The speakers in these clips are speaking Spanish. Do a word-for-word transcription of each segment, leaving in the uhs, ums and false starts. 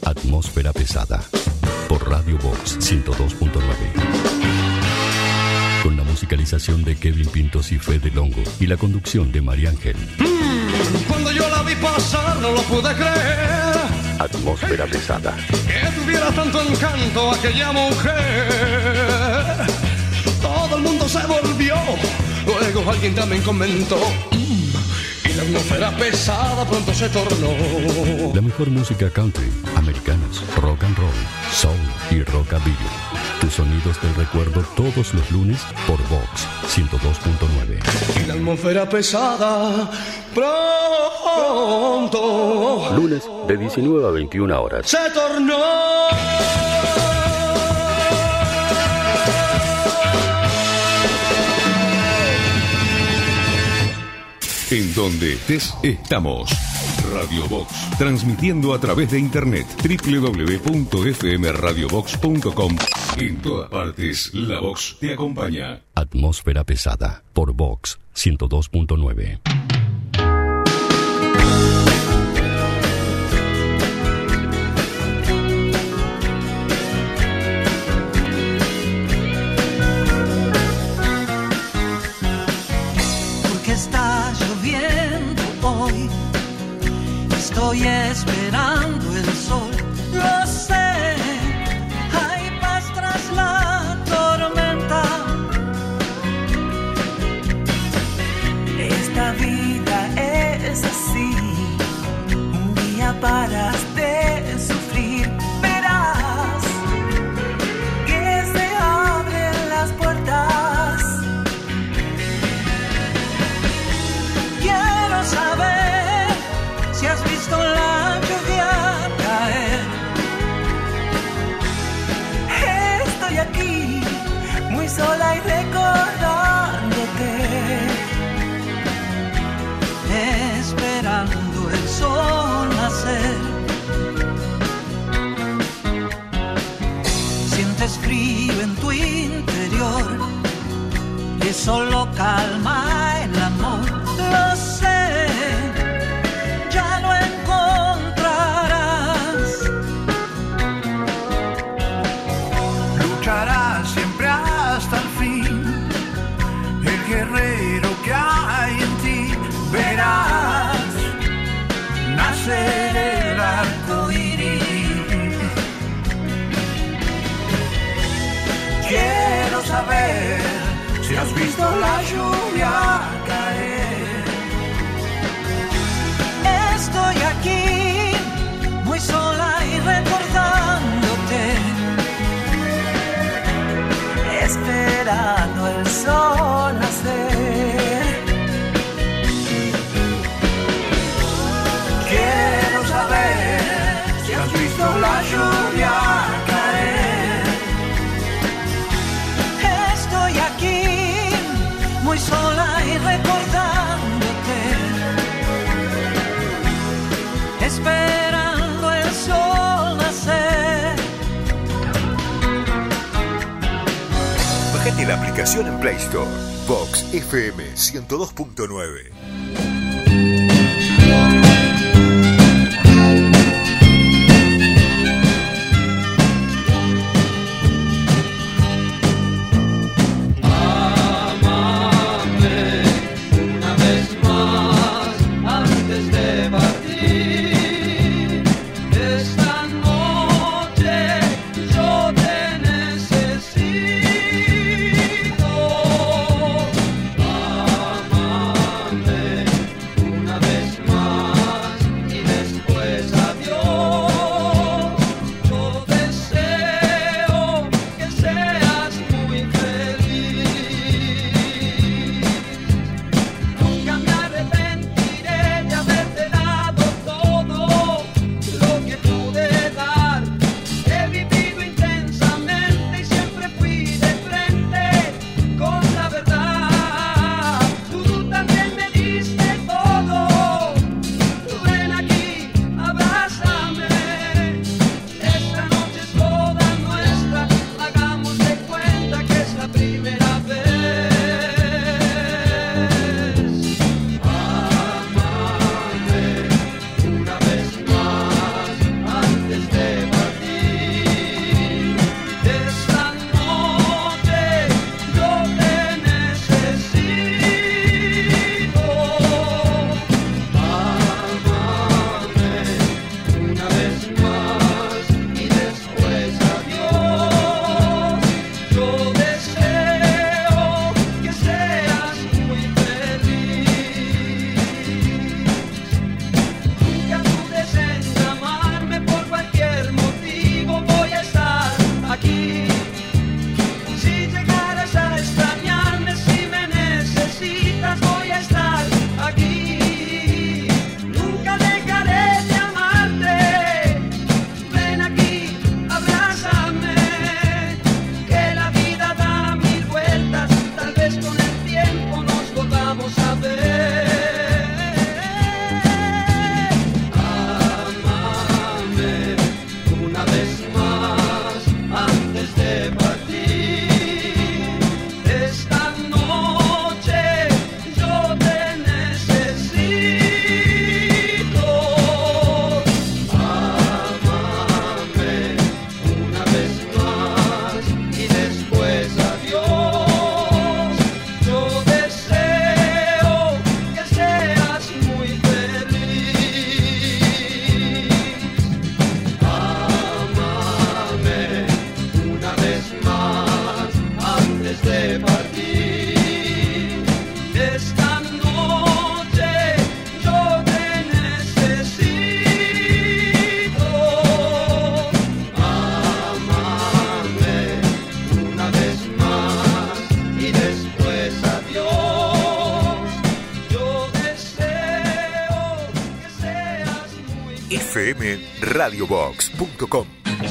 Atmósfera pesada. Por Radio Vox ciento dos punto nueve. Con la musicalización de Kevin Pintos y Fede Longo y la conducción de María Ángel. Mm, cuando yo la vi pasar no lo pude creer. Atmósfera pesada. Que tuviera tanto encanto aquella mujer. Todo el mundo se volvió. Luego alguien también comentó. Mm, y la atmósfera pesada pronto se tornó. La mejor música country, americanas, rock and roll, soul y rockabilly. Tus sonidos del recuerdo todos los lunes por Vox ciento dos punto nueve. Y la atmósfera pesada pronto. Lunes de diecinueve a veintiuna horas. Se tornó. En donde estés, estamos. Radio Vox, transmitiendo a través de internet doble u doble u doble u punto f m radio vox punto com. En todas partes, la Vox te acompaña. Atmósfera pesada por Vox ciento dos punto nueve. Porque está lloviendo hoy. Estoy esperando el sol, lo sé. Hay paz tras la tormenta. Esta vida es así. Un día paras de sufrir. Verás que se abren las puertas. Quiero saber si has visto la lluvia caer. Estoy aquí, muy sola y recordándote, esperando el sol nacer. Sientes frío en tu interior y eso lo calma el amor, lo sé. Ya lo encontrarás. Lucharás siempre hasta el fin. El guerrero que hay en ti. Verás nacer el arco iris. Quiero saber si has visto la lluvia caer. Estoy aquí, muy sola y recordándote, esperando el sol nacer. Quiero saber si has visto la lluvia caer. Estoy aquí, muy sola y recordándote, esperando el sol nacer. Bájate la aplicación en Play Store. Vox F M ciento dos punto nueve. Amame. m radio box punto com.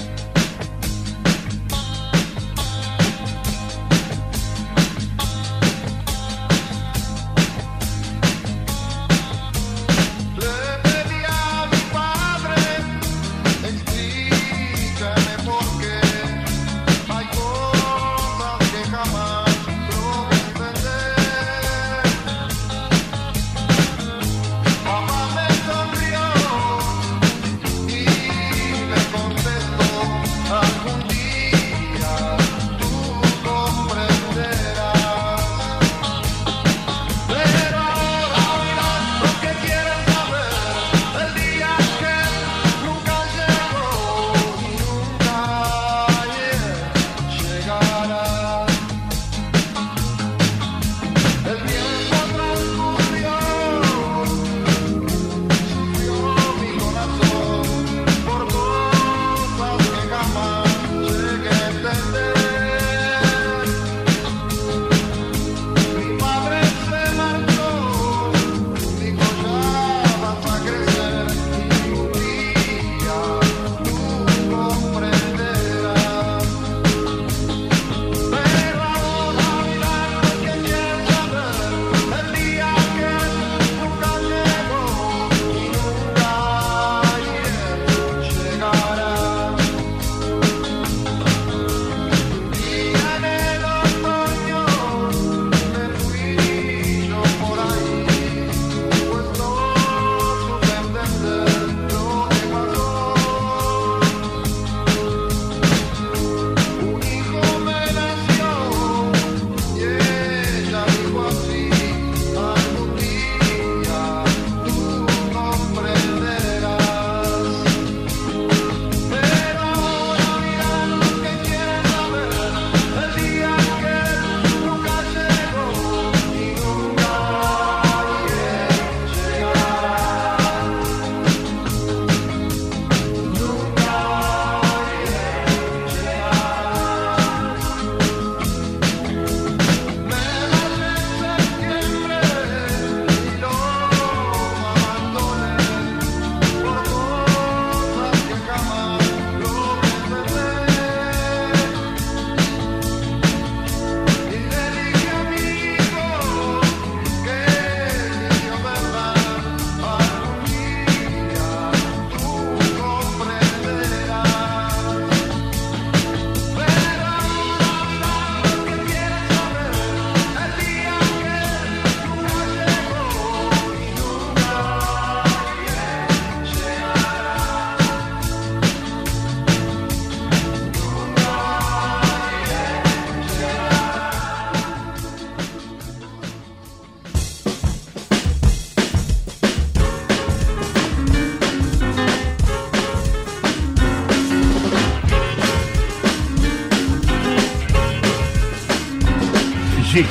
Llega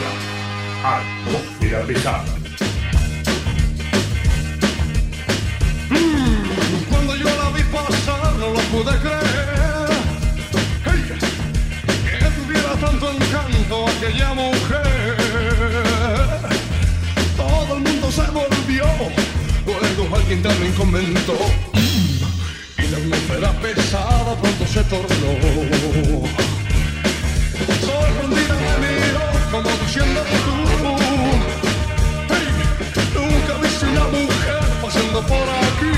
Atmósfera Pesada. Mm, cuando yo la vi pasar no lo pude creer. Hey, que tuviera tanto encanto aquella mujer. Todo el mundo se volvió. Luego alguien también comentó. Mm, y la atmósfera pesada pronto se tornó. Sorprendida me miró como diciendo tú, hey, nunca viste una mujer pasando por aquí.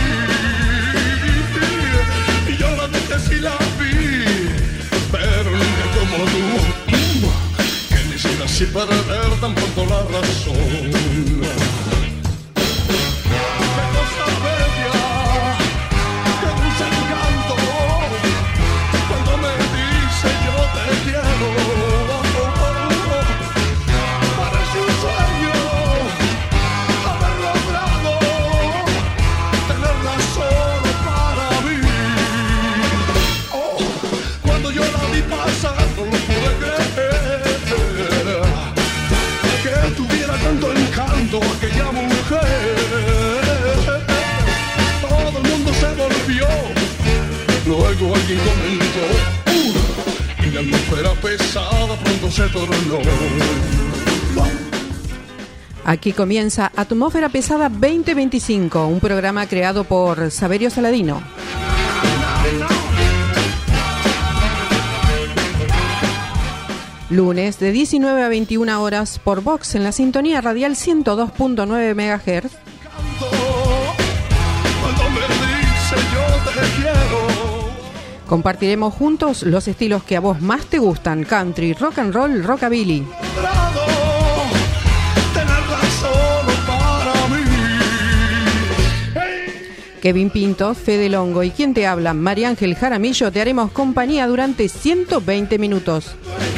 Y yo la dije sí la vi, pero nunca como tú, que quisiera así perder tan pronto la razón. Qué cosa bella, qué dulce encanto, cuando me dice yo te quiero. No lo pude creer, que tuviera tanto encanto aquella mujer. Todo el mundo se volvió, luego alguien comentó, uh, y la atmósfera pesada pronto se tornó. Aquí comienza Atmósfera Pesada veinte veinticinco, un programa creado por Saverio Saladino. Lunes de diecinueve a veintiuna horas por Vox en la sintonía radial ciento dos punto nueve megahertz. Compartiremos juntos los estilos que a vos más te gustan: country, rock and roll, rockabilly. Kevin Pinto, Fede Longo y quien te habla, María Ángel Jaramillo, te haremos compañía durante ciento veinte minutos.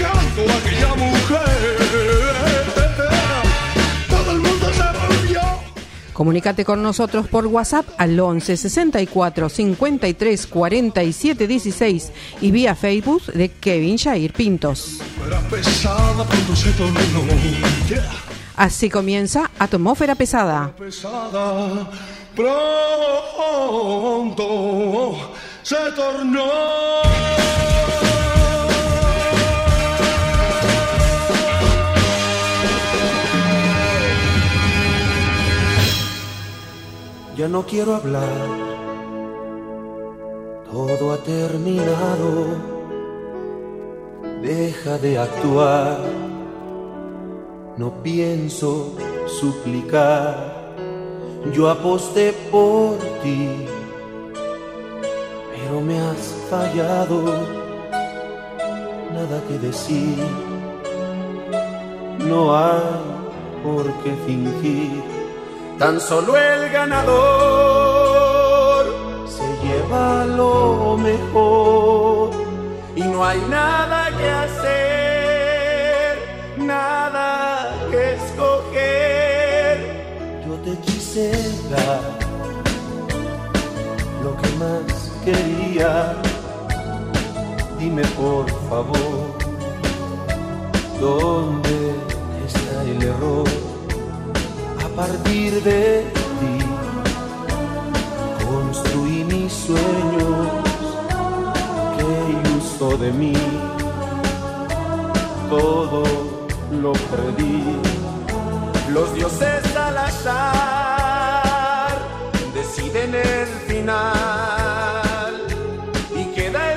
Comunícate con nosotros por WhatsApp al once sesenta y cuatro cincuenta y tres cuarenta y siete dieciséis y vía Facebook de Kevin Jair Pintos. Así comienza Atmósfera Pesada. Pronto se tornó. Ya no quiero hablar, todo ha terminado. Deja de actuar, no pienso suplicar. Yo aposté por ti, pero me has fallado. Nada que decir, no hay por qué fingir. Tan solo el ganador se lleva lo mejor y no hay nada que hacer, nada que escoger. Yo te quise dar lo que más quería. Dime por favor, ¿dónde está el error? A partir de ti construí mis sueños, ¿qué iluso de mí? Todo lo perdí. Los dioses al azar deciden el final y queda el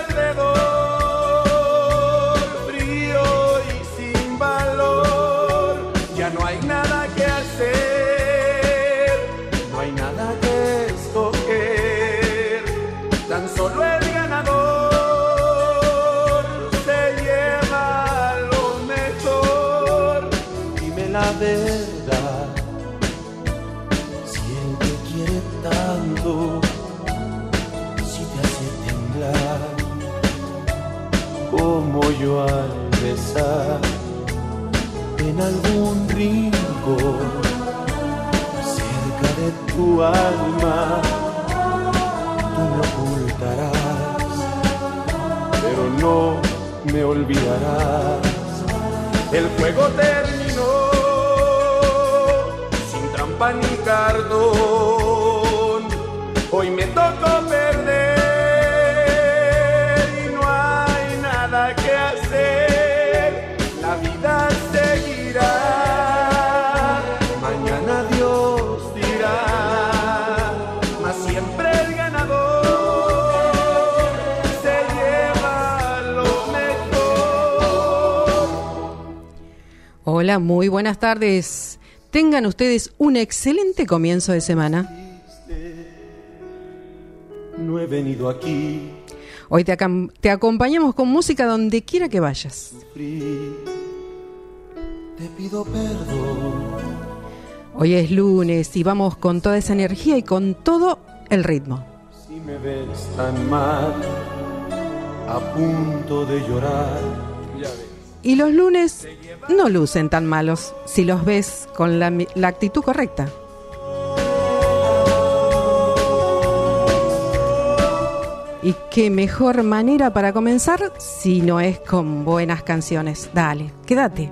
perdedor frío y sin valor. Ya no hay nada que hacer, no hay nada que escoger. Tan solo el ganador se lleva lo mejor. Dime la verdad, si él te quiere tanto, si te hace temblar como yo al besar en algún rincón cerca de tu alma. Tú me ocultarás, pero no me olvidarás. El juego terminó sin trampa ni cartón. Hoy me tocó perder y no hay nada que hacer. La vida seguirá, mañana Dios dirá, mas siempre el ganador se lleva lo mejor. Hola, muy buenas tardes. Tengan ustedes un excelente comienzo de semana. No he venido aquí. Hoy te, acam- te acompañamos con música donde quiera que vayas. Te pido perdón. Hoy es lunes y vamos con toda esa energía y con todo el ritmo. Si me ves tan mal, a punto de llorar. Ya ves. Y los lunes no lucen tan malos si los ves con la, la actitud correcta. Y qué mejor manera para comenzar si no es con buenas canciones. Dale, quédate.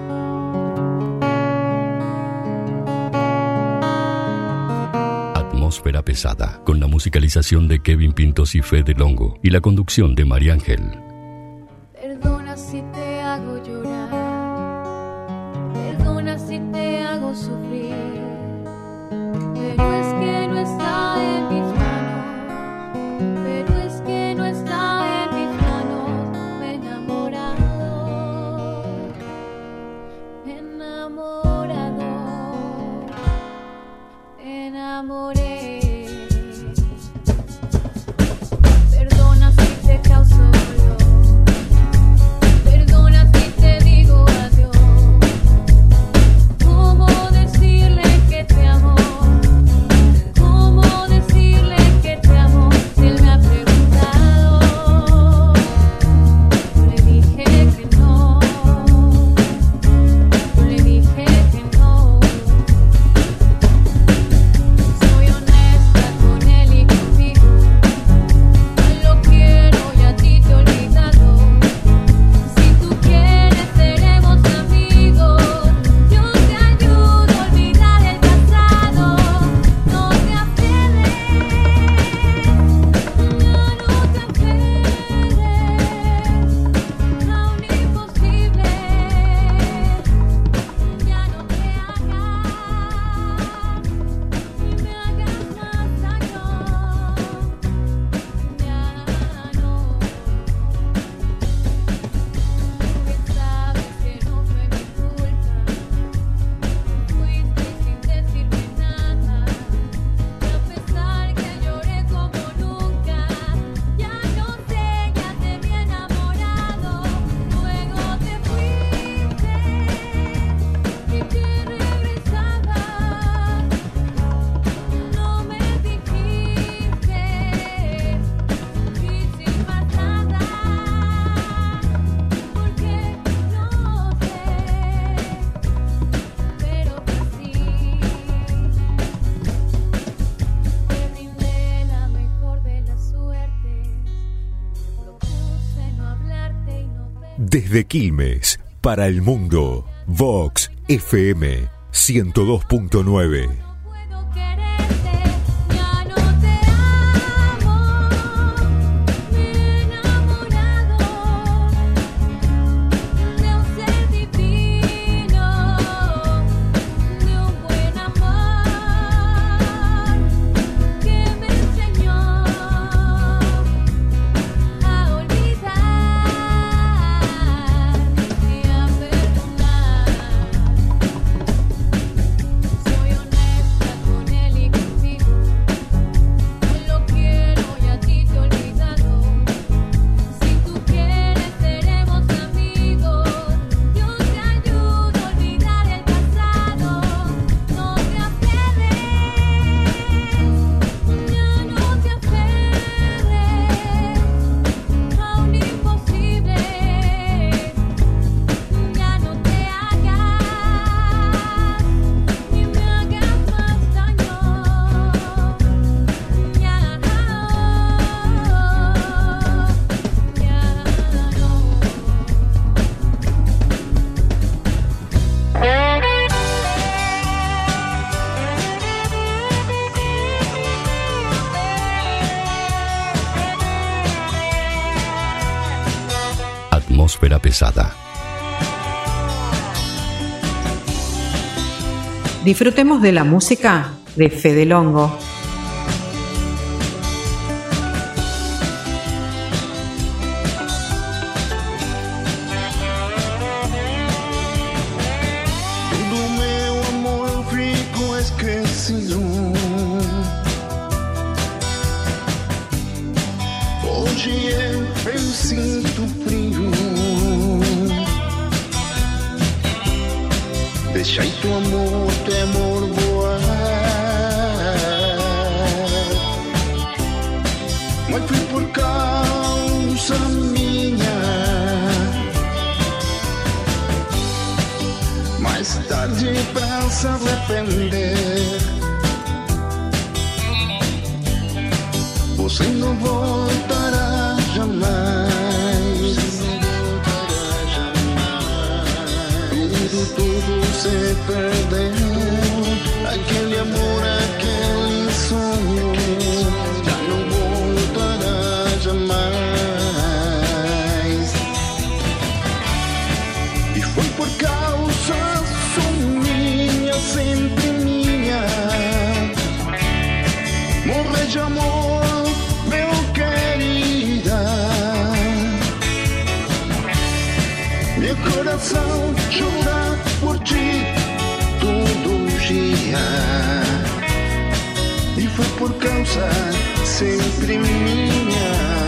Atmósfera Pesada, con la musicalización de Kevin Pintos y Fede Longo y la conducción de María Ángel. Perdona si te hago llorar, perdona si te hago sufrir, pero es que no está en mis manos, pero es Desde Quilmes, para el mundo, Vox F M ciento dos punto nueve. Atmósfera pesada. Disfrutemos de la música de Fede Longo. Todo meu amor ficou esquecido. Hoje eu sinto frio. Deixai tu amor, temor voar. Mas foi por causa minha. Mais tarde pra se arrepender. Você não voltará jamais. Tudo se perdeu, aquele amor, aquele sonho, já não voltará jamais. E foi por causa só minha, sempre minha. Morrer de amor, meu querida. Meu coração chora por ti todo dia. E foi por causa sempre minha.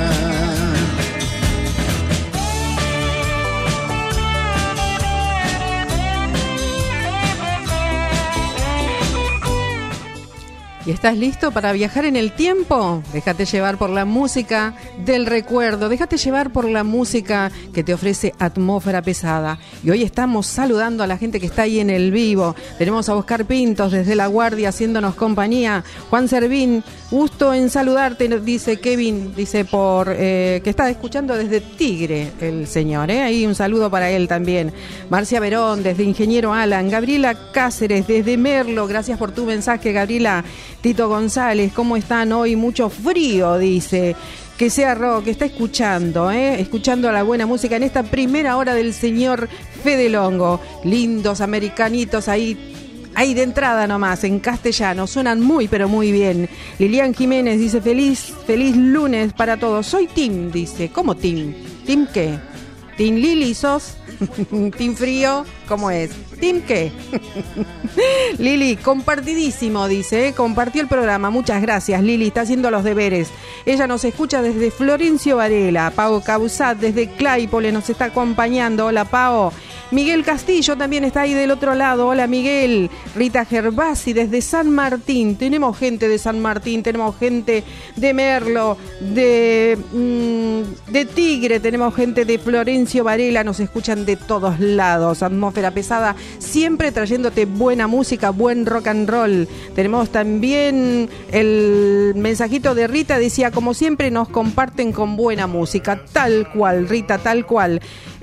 ¿Y estás listo para viajar en el tiempo? Déjate llevar por la música del recuerdo, déjate llevar por la música que te ofrece Atmósfera Pesada. Y hoy estamos saludando a la gente que está ahí en el vivo. Tenemos a Oscar Pintos desde La Guardia haciéndonos compañía. Juan Servín, gusto en saludarte, dice Kevin, dice por eh, que está escuchando desde Tigre el señor, ¿eh? Ahí un saludo para él también. Marcia Verón desde Ingeniero Alan. Gabriela Cáceres desde Merlo, gracias por tu mensaje, Gabriela. Tito González, ¿cómo están hoy? Mucho frío, dice. Que sea rock, que está escuchando, ¿eh? Escuchando la buena música en esta primera hora del señor Fede Longo. Lindos americanitos ahí, ahí de entrada nomás, en castellano. Suenan muy, pero muy bien. Lilian Jiménez dice, feliz, feliz lunes para todos. Soy Tim, dice. ¿Cómo Tim? ¿Tim qué? ¿Tim Lili sos? ¿Tim Frío? ¿Cómo es? ¿Tim qué? Lili, compartidísimo, dice, ¿eh? Compartió el programa, muchas gracias, Lili, está haciendo los deberes. Ella nos escucha desde Florencio Varela. Pau Causat desde Claypole nos está acompañando. Hola, Pau. Miguel Castillo también está ahí del otro lado. Hola, Miguel. Rita Gervasi desde San Martín. Tenemos gente de San Martín, tenemos gente de Merlo, de, mmm, de Tigre, tenemos gente de Florencio Varela. Nos escuchan de todos lados. Atmósfera Pesada, siempre trayéndote buena música, buen rock and roll. Tenemos también el mensajito de Rita, decía, como siempre nos comparten con buena música. Tal cual, Rita, tal cual.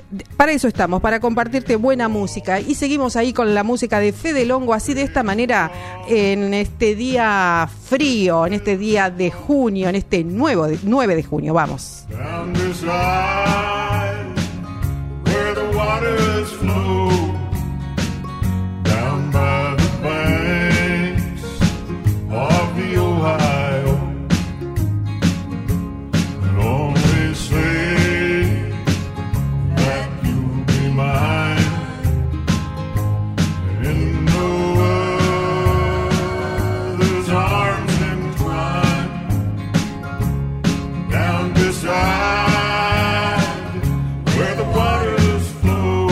para eso estamos, para compartirte buena música. Y seguimos ahí con la música de Fede Longo, así de esta manera, en este día frío, en este día de junio, en este nuevo nueve de junio. Vamos. Down this line, where the waters flow, down by the banks of the Ohio, and only say that you'll be mine, and in no other's arms entwined, down beside where the waters flow,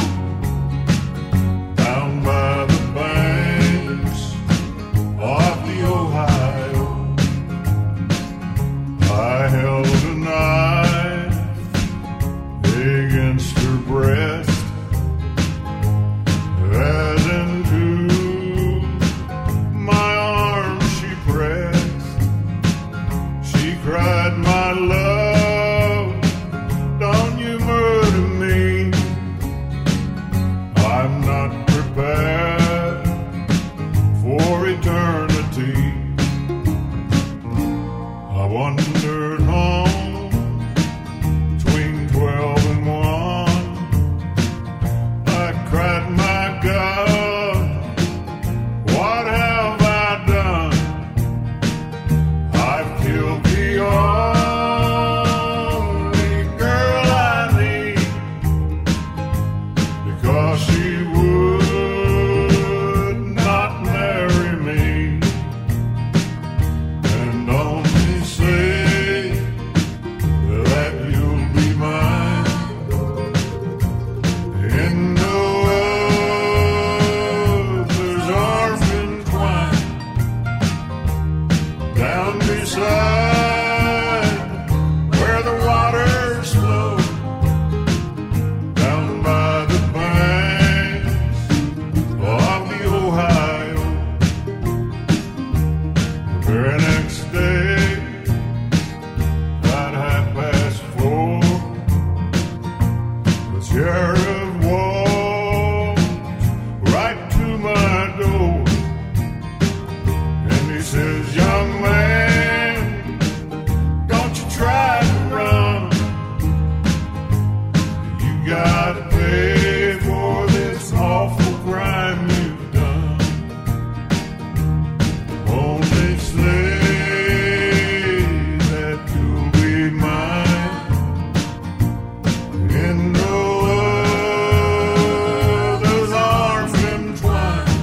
down by the banks of the Ohio. I held a knife against her breast, as into my arms she pressed. She cried, my love, don't you murder me. I'm not prepared for eternity. I wandered home between twelve and one. I cried, my God, what have I done? I've killed the only girl I need, because she would not marry me, and only say that you'll be mine, in no other's arms entwined, down beside where the waters flow, down by the banks of the Ohio. The very next day, at half past four, the sheriff walked right to my door, and he says, young man, don't you try to run. You gotta pay for this awful crime you've done. Only say that you'll be mine, in no other's arms entwined,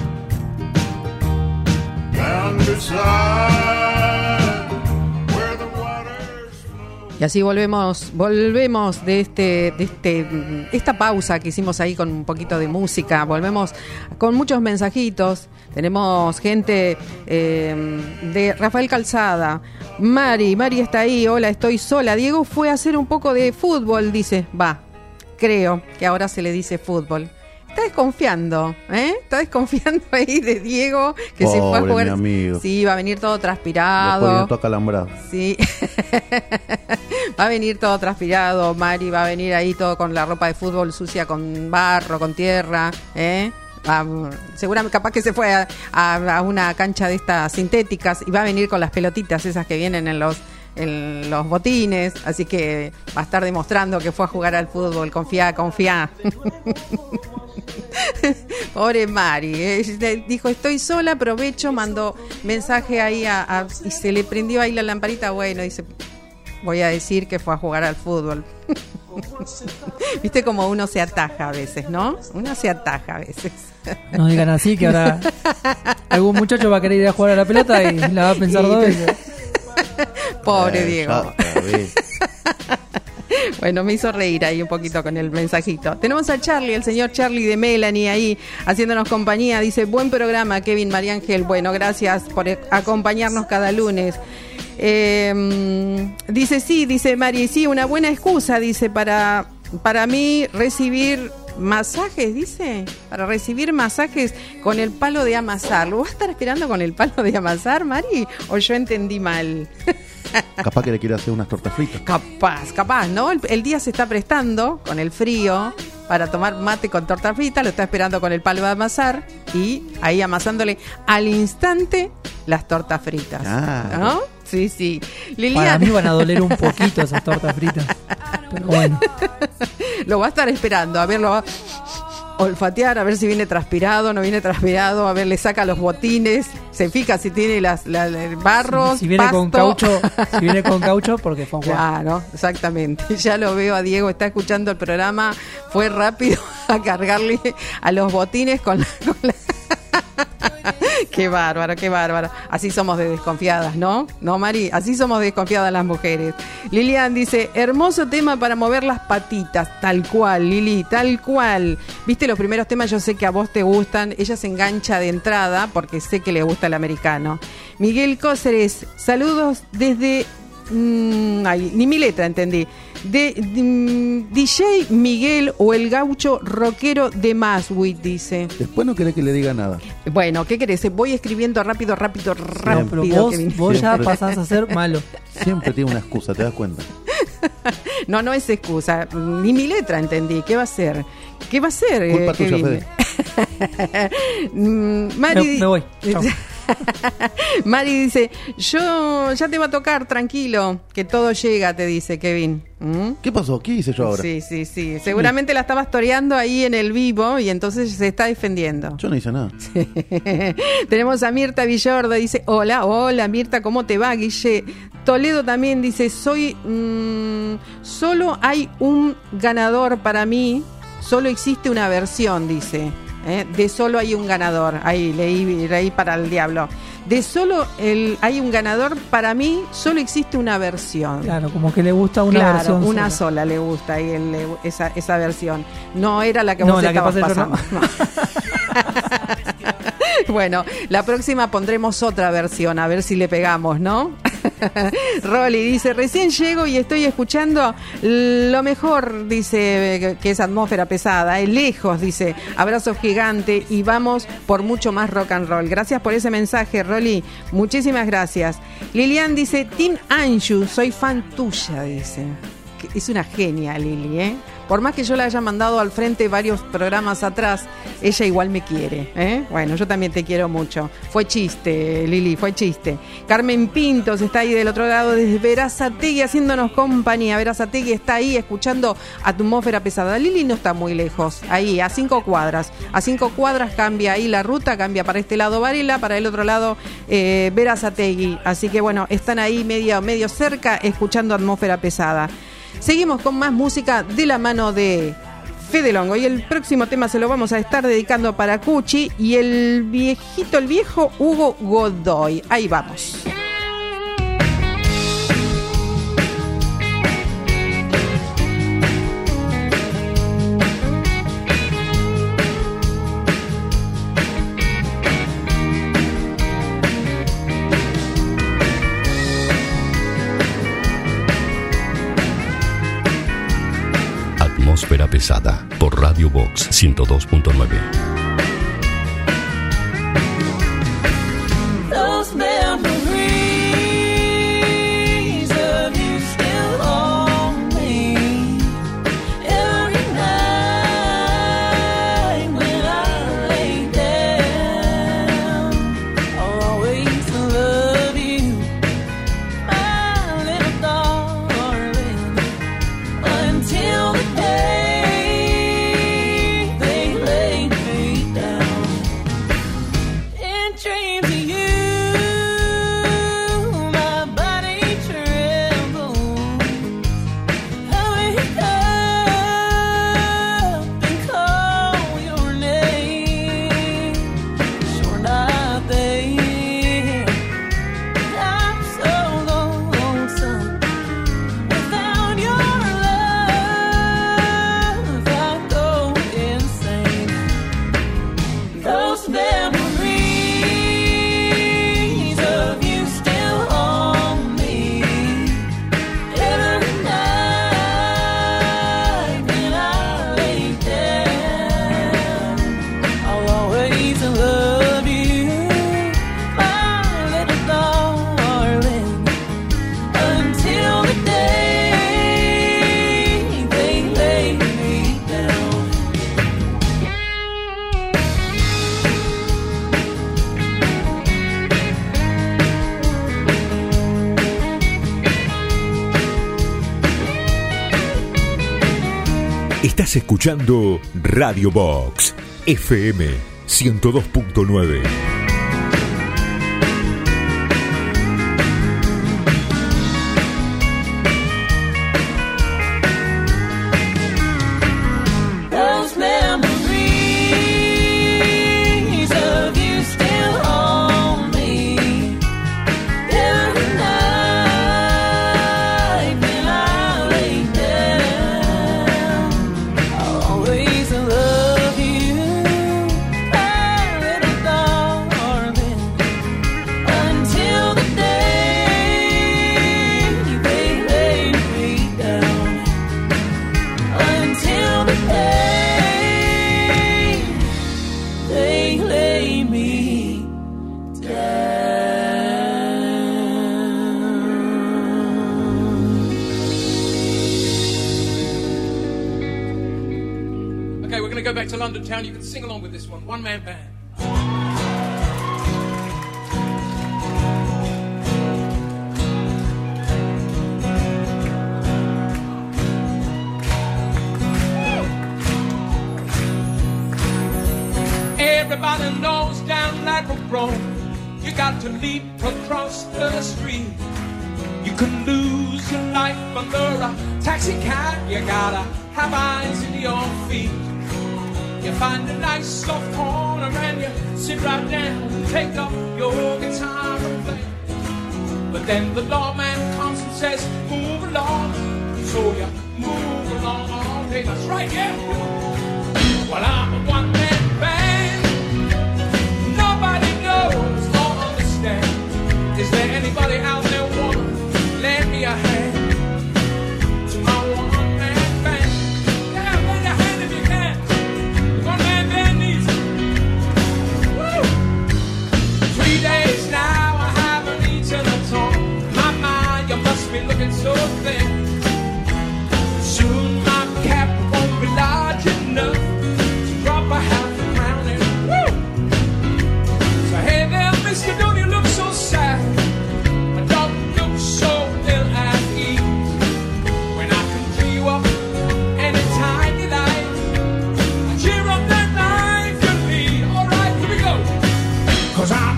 down beside where the waters flow. Y así volvemos, volvemos de este, de este, esta pausa que hicimos ahí con un poquito de música. Volvemos con muchos mensajitos. Tenemos gente eh, de Rafael Calzada. Mari, Mari está ahí. Hola, estoy sola. Diego fue a hacer un poco de fútbol, dice. Va, creo que ahora se le dice fútbol. Está desconfiando, ¿eh? Está desconfiando ahí de Diego, que Pobre, se fue a jugar. mi amigo. Sí, va a venir todo transpirado. Después toca alambrado. Sí. Va a venir todo transpirado, Mari, va a venir ahí todo con la ropa de fútbol sucia, con barro, con tierra, ¿eh? Va, seguramente, capaz que se fue a, a, a una cancha de estas sintéticas y va a venir con las pelotitas esas que vienen en los en los botines, así que va a estar demostrando que fue a jugar al fútbol. Confía, confía. Pobre Mari, ¿eh? Dijo, estoy sola, aprovecho, mandó mensaje ahí a, a, y se le prendió ahí la lamparita. Bueno, dice, voy a decir que fue a jugar al fútbol. Viste como uno se ataja a veces, ¿no? Uno se ataja a veces. No digan así, que ahora algún muchacho va a querer ir a jugar a la pelota y la va a pensar dos veces. Pobre Eh, Diego. Bueno, me hizo reír ahí un poquito con el mensajito. Tenemos a Charlie, el señor Charlie de Melanie ahí haciéndonos compañía. Dice, buen programa, Kevin, María Ángel. Bueno, gracias por acompañarnos cada lunes. Eh, dice, sí, dice Mari, sí, una buena excusa, dice, para, para mí recibir masajes, dice, para recibir masajes con el palo de amasar. ¿Lo vas a estar esperando con el palo de amasar, Mari? ¿O yo entendí mal? Capaz que le quiere hacer unas tortas fritas. Capaz, capaz, ¿no? El, el día se está prestando con el frío para tomar mate con torta frita, lo está esperando con el palo de amasar y ahí amasándole al instante las tortas fritas. Ah, ¿no? Sí, sí. Liliana. Para mí van a doler un poquito esas tortas fritas. Pero bueno. Lo va a estar esperando, a ver, lo va a olfatear, a ver si viene transpirado, no viene transpirado, a ver, le saca los botines, se fija si tiene las, las barros, si, si viene pasto. con caucho, si viene con caucho, porque fue un juego. Claro, exactamente. Ya lo veo a Diego, está escuchando el programa, fue rápido a cargarle a los botines con la, con la... Qué bárbaro, qué bárbaro. Así somos de desconfiadas, ¿no? ¿No, Mari? Así somos de desconfiadas las mujeres. Lilian dice, hermoso tema para mover las patitas. Tal cual, Lili, tal cual. Viste, los primeros temas yo sé que a vos te gustan. Ella se engancha de entrada porque sé que le gusta el americano. Miguel Cóceres, saludos desde... Mmm, ay, ni mi letra entendí. De, de mm, D J Miguel o el gaucho rockero de Maswit, dice. Después no querés que le diga nada. Bueno, ¿qué querés? Voy escribiendo rápido, rápido, rápido. No, vos, vos ya pasás a ser malo. Siempre tiene una excusa, ¿te das cuenta? No, no es excusa. Ni mi letra entendí. ¿Qué va a ser? ¿Qué va a ser? Culpa eh, tuya, Fede. Mari, me, me voy. Chau. Mari dice, yo ya te va a tocar, tranquilo, que todo llega, te dice Kevin. ¿Mm? ¿Qué pasó? ¿Qué hice yo ahora? Sí, sí, sí. Seguramente la estabas toreando ahí en el vivo y entonces se está defendiendo. Yo no hice nada. Sí. Tenemos a Mirta Villordo, dice, hola, hola Mirta, ¿cómo te va, Guille? Toledo también dice, soy, mmm, solo hay un ganador para mí, solo existe una versión, dice. ¿Eh? De solo hay un ganador. Ahí leí, leí para el diablo. De solo el, hay un ganador, para mí solo existe una versión. Claro, como que le gusta una claro, versión. Una sola, sola le gusta ahí el, esa, esa versión. No era la que no, vos la estabas que pasando. No. Bueno, la próxima pondremos otra versión, a ver si le pegamos, ¿no? Rolly dice, recién llego y estoy escuchando lo mejor, dice, que es Atmósfera Pesada, es lejos, dice, abrazo gigante y vamos por mucho más rock and roll. Gracias por ese mensaje, Rolly, muchísimas gracias. Lilian dice, Team Anju, soy fan tuya, dice. Es una genia, Lili, ¿eh? Por más que yo la haya mandado al frente varios programas atrás, ella igual me quiere, ¿eh? Bueno, yo también te quiero mucho. Fue chiste, Lili, fue chiste. Carmen Pintos está ahí del otro lado desde Verazategui haciéndonos compañía. Verazategui está ahí escuchando Atmósfera Pesada. Lili no está muy lejos, ahí, a cinco cuadras. A cinco cuadras cambia ahí la ruta, cambia para este lado Varela, para el otro lado eh, Verazategui. Así que bueno, están ahí medio, medio cerca escuchando Atmósfera Pesada. Seguimos con más música de la mano de Fede Longo y el próximo tema se lo vamos a estar dedicando para Cuchi y el viejito, el viejo Hugo Godoy. Ahí vamos. Atmósfera Pesada por Radio Vox ciento dos punto nueve. Until the day they lay me Estás escuchando Radio Box F M ciento dos punto nueve. Town, you can sing along with this one, one man band. Everybody knows down Ladbroke Road, you got to leap across the street. You could lose your life under a taxi cab, you gotta have eyes in your feet. You find a nice soft corner and you sit right down and take up your guitar and play. But then the lawman comes and says, move along. So you move along all day. That's right, yeah. Well, I'm a one-man band. Nobody knows or understands. Is there anybody out there wanna lend me a hand? Looking so thin. Soon my cap won't be large enough to drop a half a crown in. Woo! So hey there, mister, don't you look so sad? I don't look so ill at ease. When I can cheer you up anytime you like, I cheer up that life you lead. Alright, here we go. Cause I'm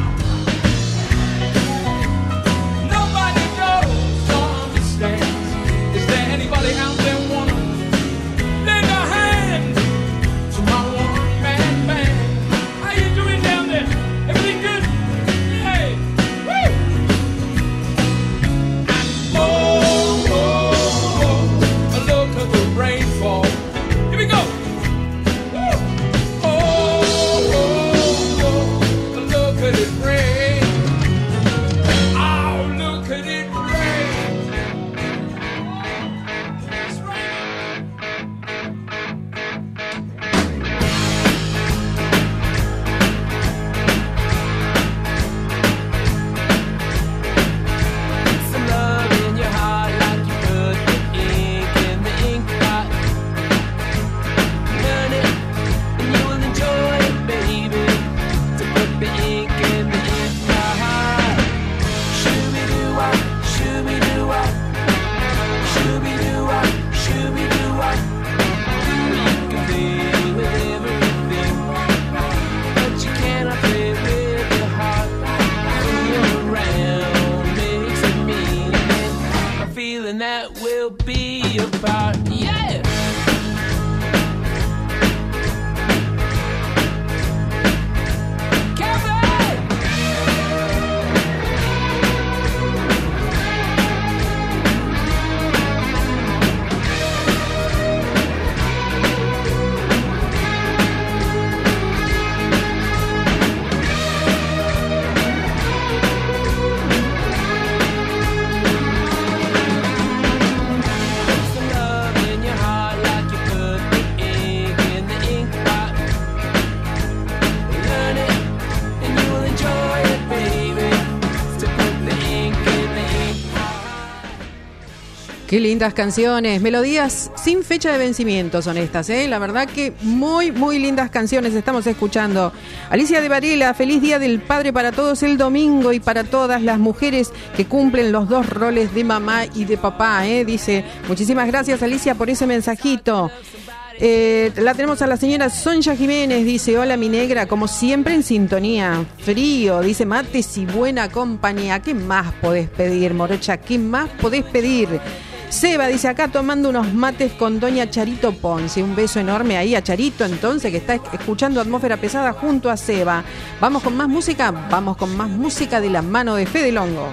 out there wanna lend a hand to my one-man band. How you doing down there? Everything good? Yeah. Woo! And oh, oh, oh, look at the rainfall. Here we go. Woo! Oh, oh, oh, look at it rain. Oh, look at it rain. Qué lindas canciones, melodías sin fecha de vencimiento son estas, ¿eh? La verdad que muy, muy lindas canciones estamos escuchando. Alicia de Varela, feliz Día del Padre para todos el domingo y para todas las mujeres que cumplen los dos roles de mamá y de papá, ¿eh? Dice, muchísimas gracias Alicia por ese mensajito. Eh, la tenemos a la señora Sonia Jiménez, dice, hola mi negra, como siempre en sintonía, frío, dice, mates y buena compañía. ¿Qué más podés pedir, morocha? ¿Qué más podés pedir? Seba dice, acá tomando unos mates con doña Charito Ponce. Un beso enorme ahí a Charito, entonces, que está escuchando Atmósfera Pesada junto a Seba. ¿Vamos con más música? Vamos con más música de la mano de Fede Longo.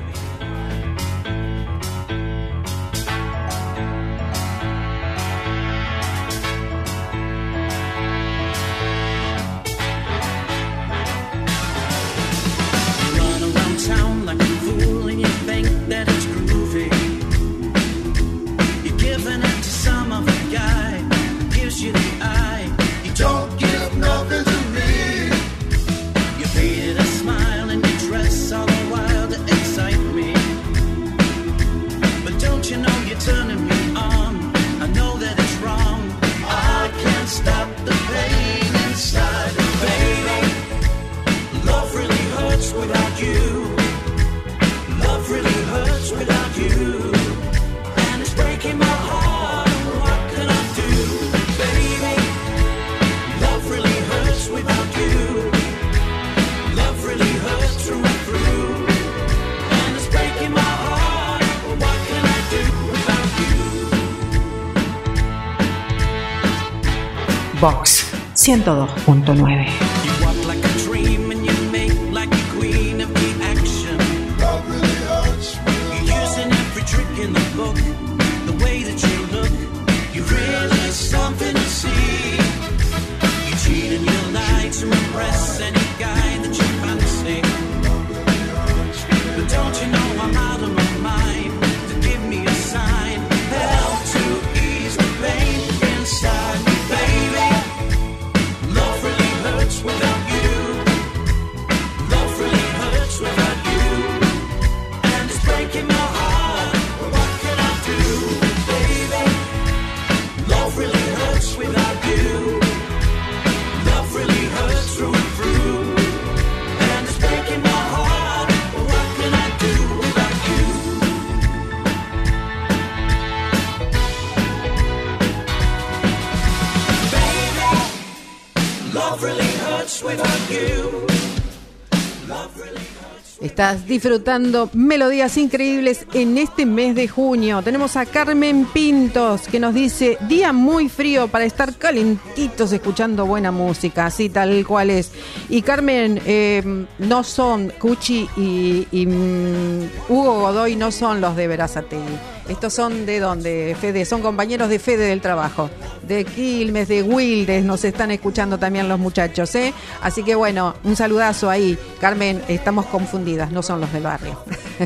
Vox ciento dos punto nueve. Estás disfrutando melodías increíbles en este mes de junio. Tenemos a Carmen Pintos que nos dice, día muy frío para estar calentitos escuchando buena música, así tal cual es. Y Carmen, eh, no son Cuchi y, y um, Hugo Godoy, no son los de Berazategui. Estos son de dónde, Fede, son compañeros de Fede del trabajo, de Quilmes, de Wildes, nos están escuchando también los muchachos, ¿eh? Así que bueno, un saludazo ahí. Carmen, estamos confundidas, no son los del barrio.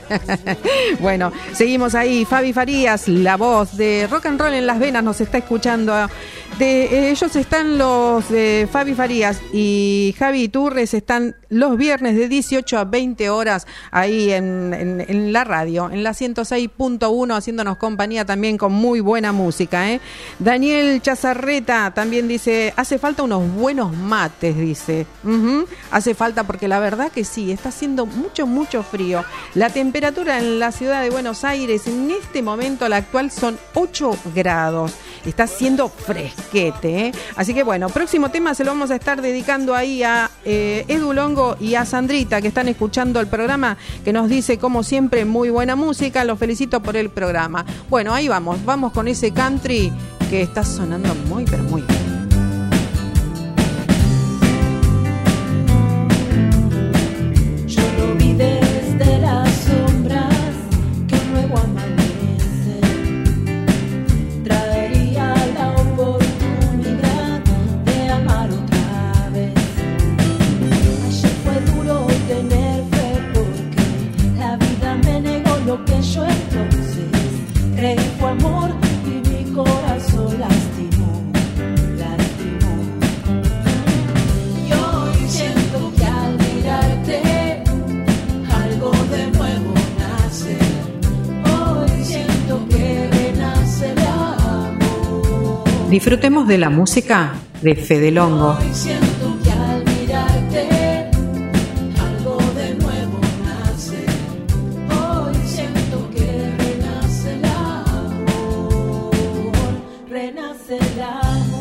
Bueno, seguimos ahí. Fabi Farías, la voz de Rock and Roll en las Venas, nos está escuchando. De, eh, ellos están los de Fabi Farías y Javi Turres, están los viernes de dieciocho a veinte horas ahí en, en, en la radio, en la ciento seis punto uno, haciéndonos compañía también con muy buena música, ¿eh? Daniel Chazarreta también dice, hace falta unos buenos mates, dice. Uh-huh. Hace falta porque la verdad que sí, está haciendo mucho, mucho frío. La temperatura en la ciudad de Buenos Aires en este momento, la actual, son ocho grados. Está haciendo fresquete, ¿eh? Así que bueno, próximo tema se lo vamos a estar dedicando ahí a eh, Edu Longo y a Sandrita, que están escuchando el programa, que nos dice, como siempre, muy buena música. Los felicito por el programa. Bueno, ahí vamos, vamos con ese country que está sonando muy, pero muy bien. Yo lo vi desde las sombras, que un nuevo amanece traería la oportunidad de amar otra vez. Ayer fue duro tener fe porque la vida me negó lo que yo entonces creí fue amor y mi corazón lastimó, lastimó. Y hoy siento que al mirarte algo de nuevo nace. Hoy siento que renace el amor. Disfrutemos de la música de Fede Longo. Hoy siento que al mirarte algo de nuevo nace. Hoy siento que renace el amor, renace el amor.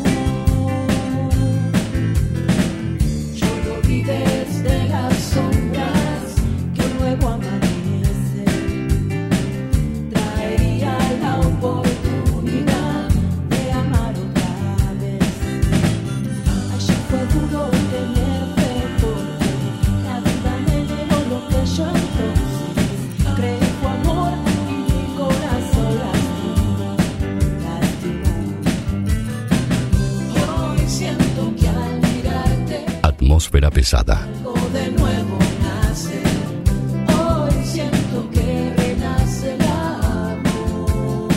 Atmósfera pesada. Algo de nuevo nace. Hoy siento que renace el amor.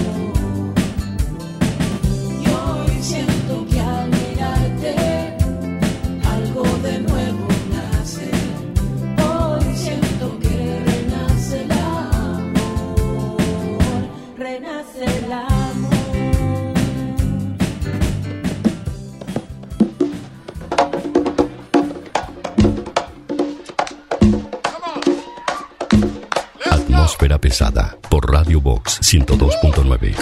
Y hoy siento que al mirarte algo de nuevo nace. Hoy siento que renace el amor. Renace el amor. Atmósfera pesada por Radio Vox ciento dos punto nueve.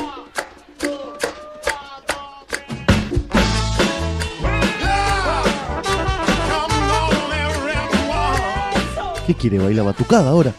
¿Qué quiere? ¿Bailar batucada ahora?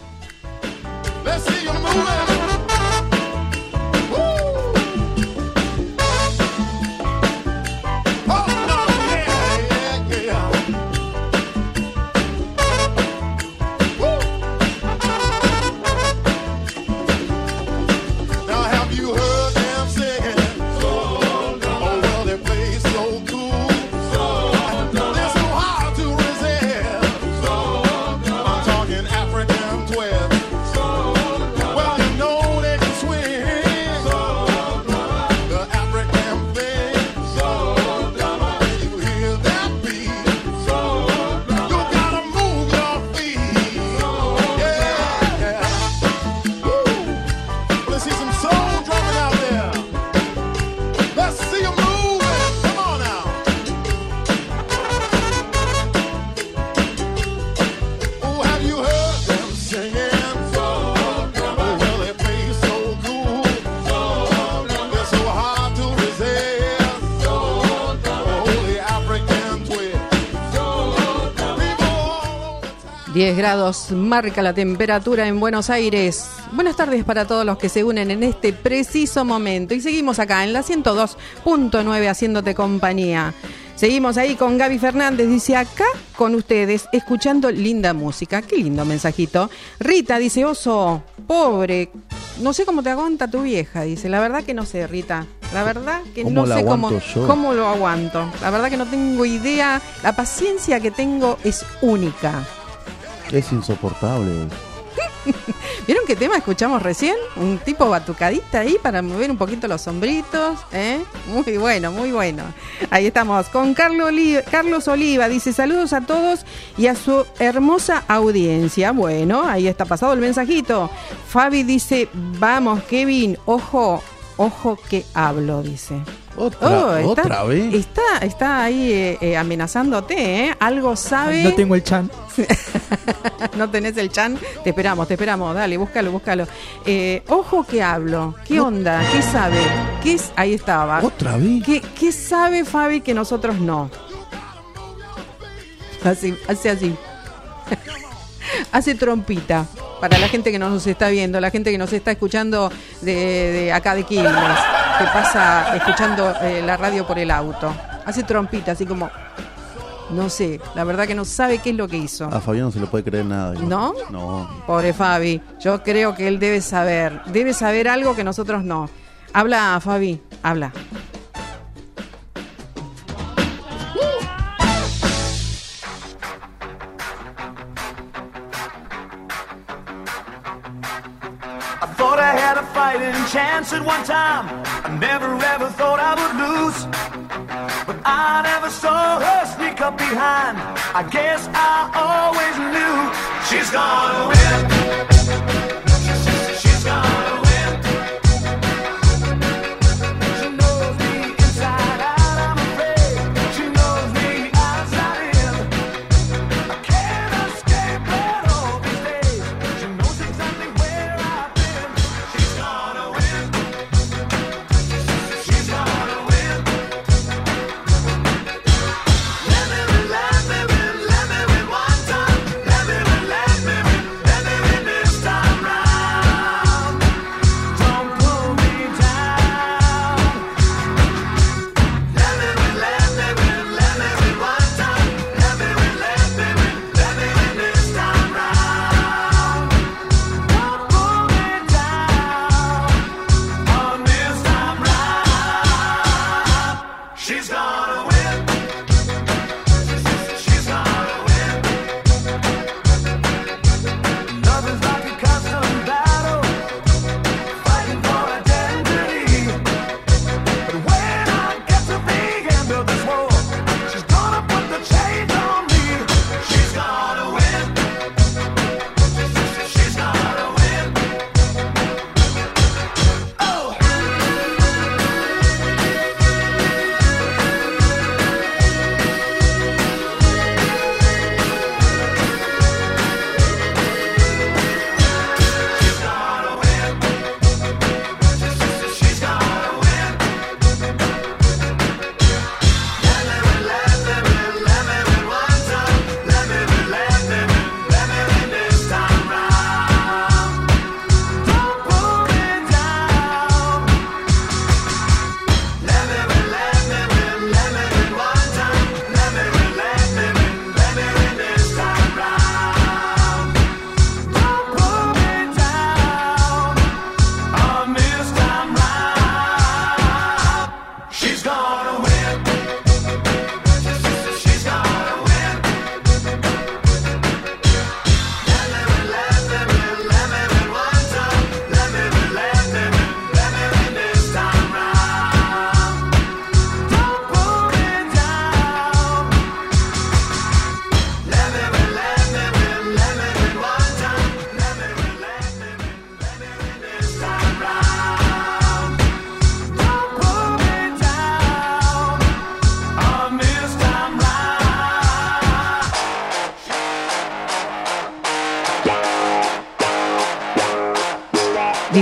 diez grados marca la temperatura en Buenos Aires. Buenas tardes para todos los que se unen en este preciso momento. Y seguimos acá en la ciento dos punto nueve haciéndote compañía. Seguimos ahí con Gaby Fernández, dice acá con ustedes, escuchando linda música. Qué lindo mensajito. Rita dice, oso, pobre, no sé cómo te aguanta tu vieja, dice. La verdad que no sé, Rita. La verdad que no sé cómo, cómo lo aguanto. La verdad que no tengo idea. La paciencia que tengo es única. Es insoportable. ¿Vieron qué tema escuchamos recién? Un tipo batucadita ahí para mover un poquito los sombritos, ¿eh? Muy bueno, muy bueno. Ahí estamos con Carlos Oliva, Carlos Oliva, dice saludos a todos y a su hermosa audiencia. Bueno, ahí está pasado el mensajito. Fabi dice, vamos Kevin, ojo, ojo que hablo, dice. Otra, oh, está, otra vez. Está, está ahí eh, eh, amenazándote, ¿eh? Algo sabe. No tengo el chan. No tenés el chan. Te esperamos, te esperamos. Dale, búscalo, búscalo. Eh, ojo que hablo. ¿Qué no. onda? ¿Qué sabe? ¿Qué es? Ahí estaba. ¿Otra vez? ¿Qué, qué sabe Fabi que nosotros no? Así, hace así. Hace trompita. Para la gente que nos está viendo, la gente que nos está escuchando de, de acá de Quilmes, que pasa escuchando eh, la radio por el auto. Hace trompita, así como, no sé, la verdad que no sabe qué es lo que hizo. A Fabián no se le puede creer nada. Igual. ¿No? No. Pobre Fabi, yo creo que él debe saber, debe saber algo que nosotros no. Habla, Fabi, habla. Thought I had a fighting chance at one time. I never ever thought I would lose. But I never saw her sneak up behind. I guess I always knew she's gonna win. She's gonna win. She knows me inside out, I'm afraid. She knows me outside in. I can't escape her all these days. She knows exactly where I've been. She's gonna win. She's gonna win. Let me win, let me win, let me win one time. Let me win, let me win, let me win this.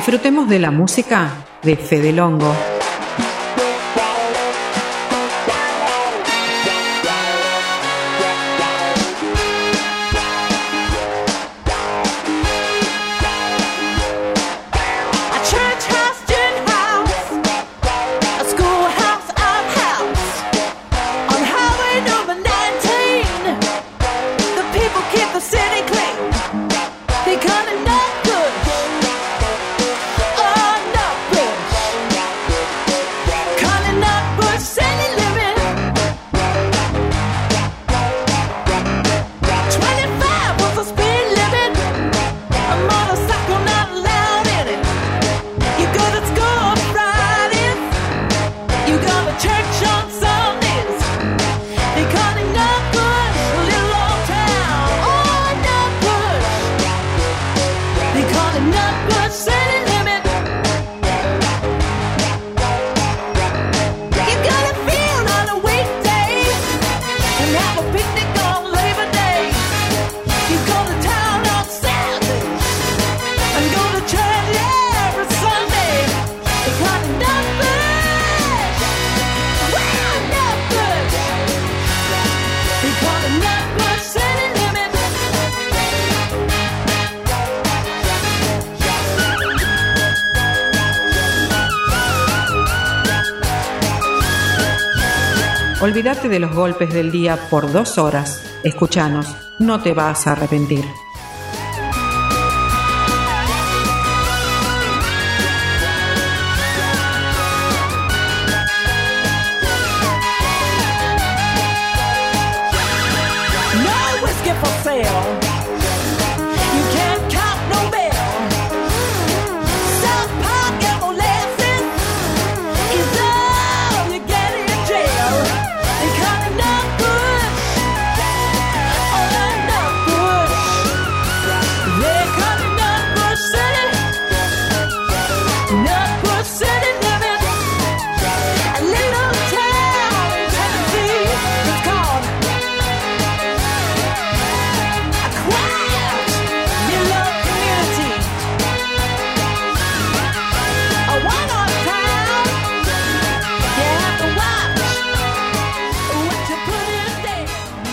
Disfrutemos de la música de Fede Longo. Olvídate de los golpes del día por dos horas. Escúchanos, no te vas a arrepentir. No whiskey for sale. You can't count no bill. South Park and molasses is all you get in jail. They coming up bush, oh enough bush. They're coming up bush city, Nutbush city living. A little town in Tennessee. It's called a quiet little community. A one-on town. You have to watch what you put in there.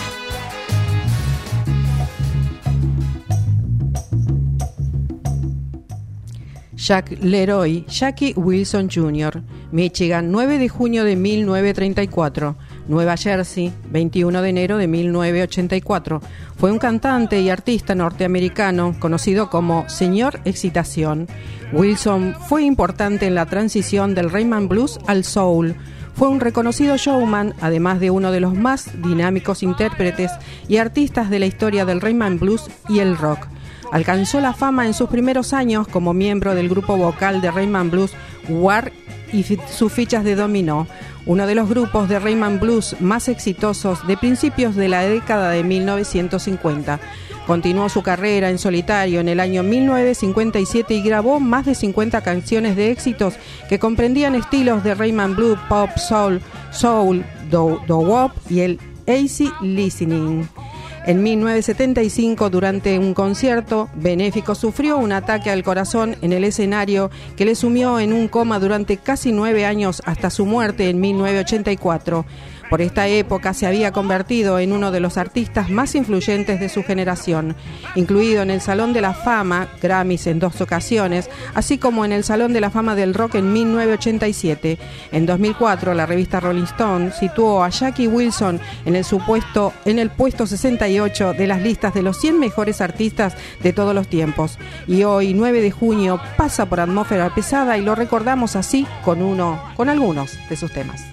Jack Leroy, Jackie Wilson junior, Michigan, nueve de junio de mil novecientos treinta y cuatro. Nueva Jersey, veintiuno de enero de mil novecientos ochenta y cuatro. Fue un cantante y artista norteamericano conocido como Señor Excitación. Wilson fue importante en la transición del rhythm and blues al soul. Fue un reconocido showman, además de uno de los más dinámicos intérpretes y artistas de la historia del rhythm and blues y el rock. Alcanzó la fama en sus primeros años como miembro del grupo vocal de rhythm and blues War y fi- sus fichas de dominó, uno de los grupos de rhythm and blues más exitosos de principios de la década de mil novecientos cincuenta. Continuó su carrera en solitario en el año mil novecientos cincuenta y siete y grabó más de cincuenta canciones de éxitos que comprendían estilos de rhythm and blues, pop, soul, soul, do, do wop y el easy listening. En mil novecientos setenta y cinco, durante un concierto benéfico, sufrió un ataque al corazón en el escenario que le sumió en un coma durante casi nueve años hasta su muerte en mil novecientos ochenta y cuatro. Por esta época se había convertido en uno de los artistas más influyentes de su generación, incluido en el Salón de la Fama, Grammys en dos ocasiones, así como en el Salón de la Fama del Rock en mil novecientos ochenta y siete. En dos mil cuatro, la revista Rolling Stone situó a Jackie Wilson en el, supuesto, en el puesto sesenta y ocho de las listas de los cien mejores artistas de todos los tiempos. Y hoy, nueve de junio, pasa por Atmósfera Pesada y lo recordamos así con, uno, con algunos de sus temas.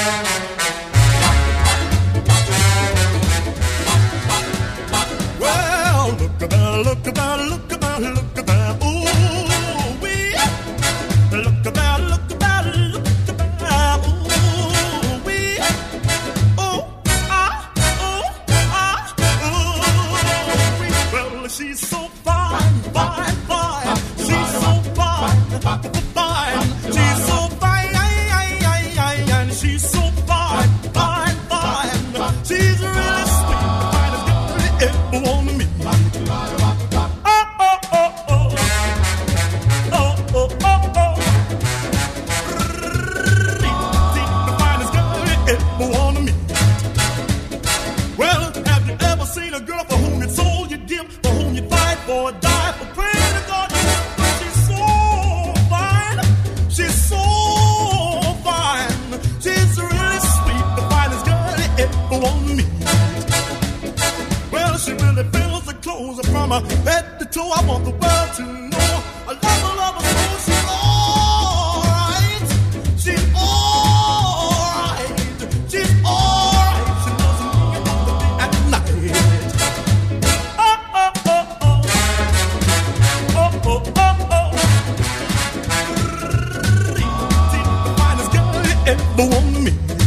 Well, look at that, look at that, look at that, look at that, ooh, wee. Look at that, look at that, look at that, ooh, wee. Oh, ah, oh, ah, ooh, wee. Well, she's so fine, fine, fine. She's so fine, fine. She's so fine, and she's so fine. I want the world to know I love her, love her so she's alright. She's alright. She's alright. She doesn't get up at night. Oh, oh, oh, oh. Oh, oh, oh, oh. The finest girl you ever want me.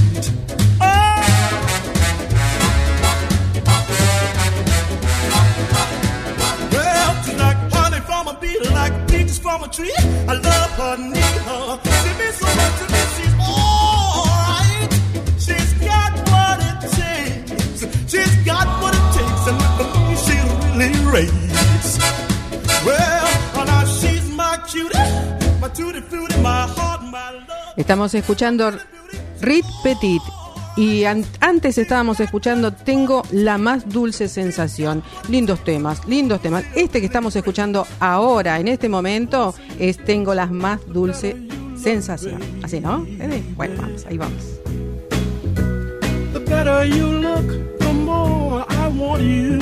From a tree, I love her, need her. She means so much to me. She's alright. She's got what it takes. She's got what it takes, and with me she really raves. Well, now she's my cutie, my tutti frutti, my heart, my love. Estamos escuchando Rit Petit. Y an- antes estábamos escuchando Tengo la más dulce sensación. Lindos temas, lindos temas. Este que estamos escuchando ahora, en este momento, es Tengo la más dulce sensación. Así, ¿no? Bueno, vamos, ahí vamos. The better you look, the more I want you.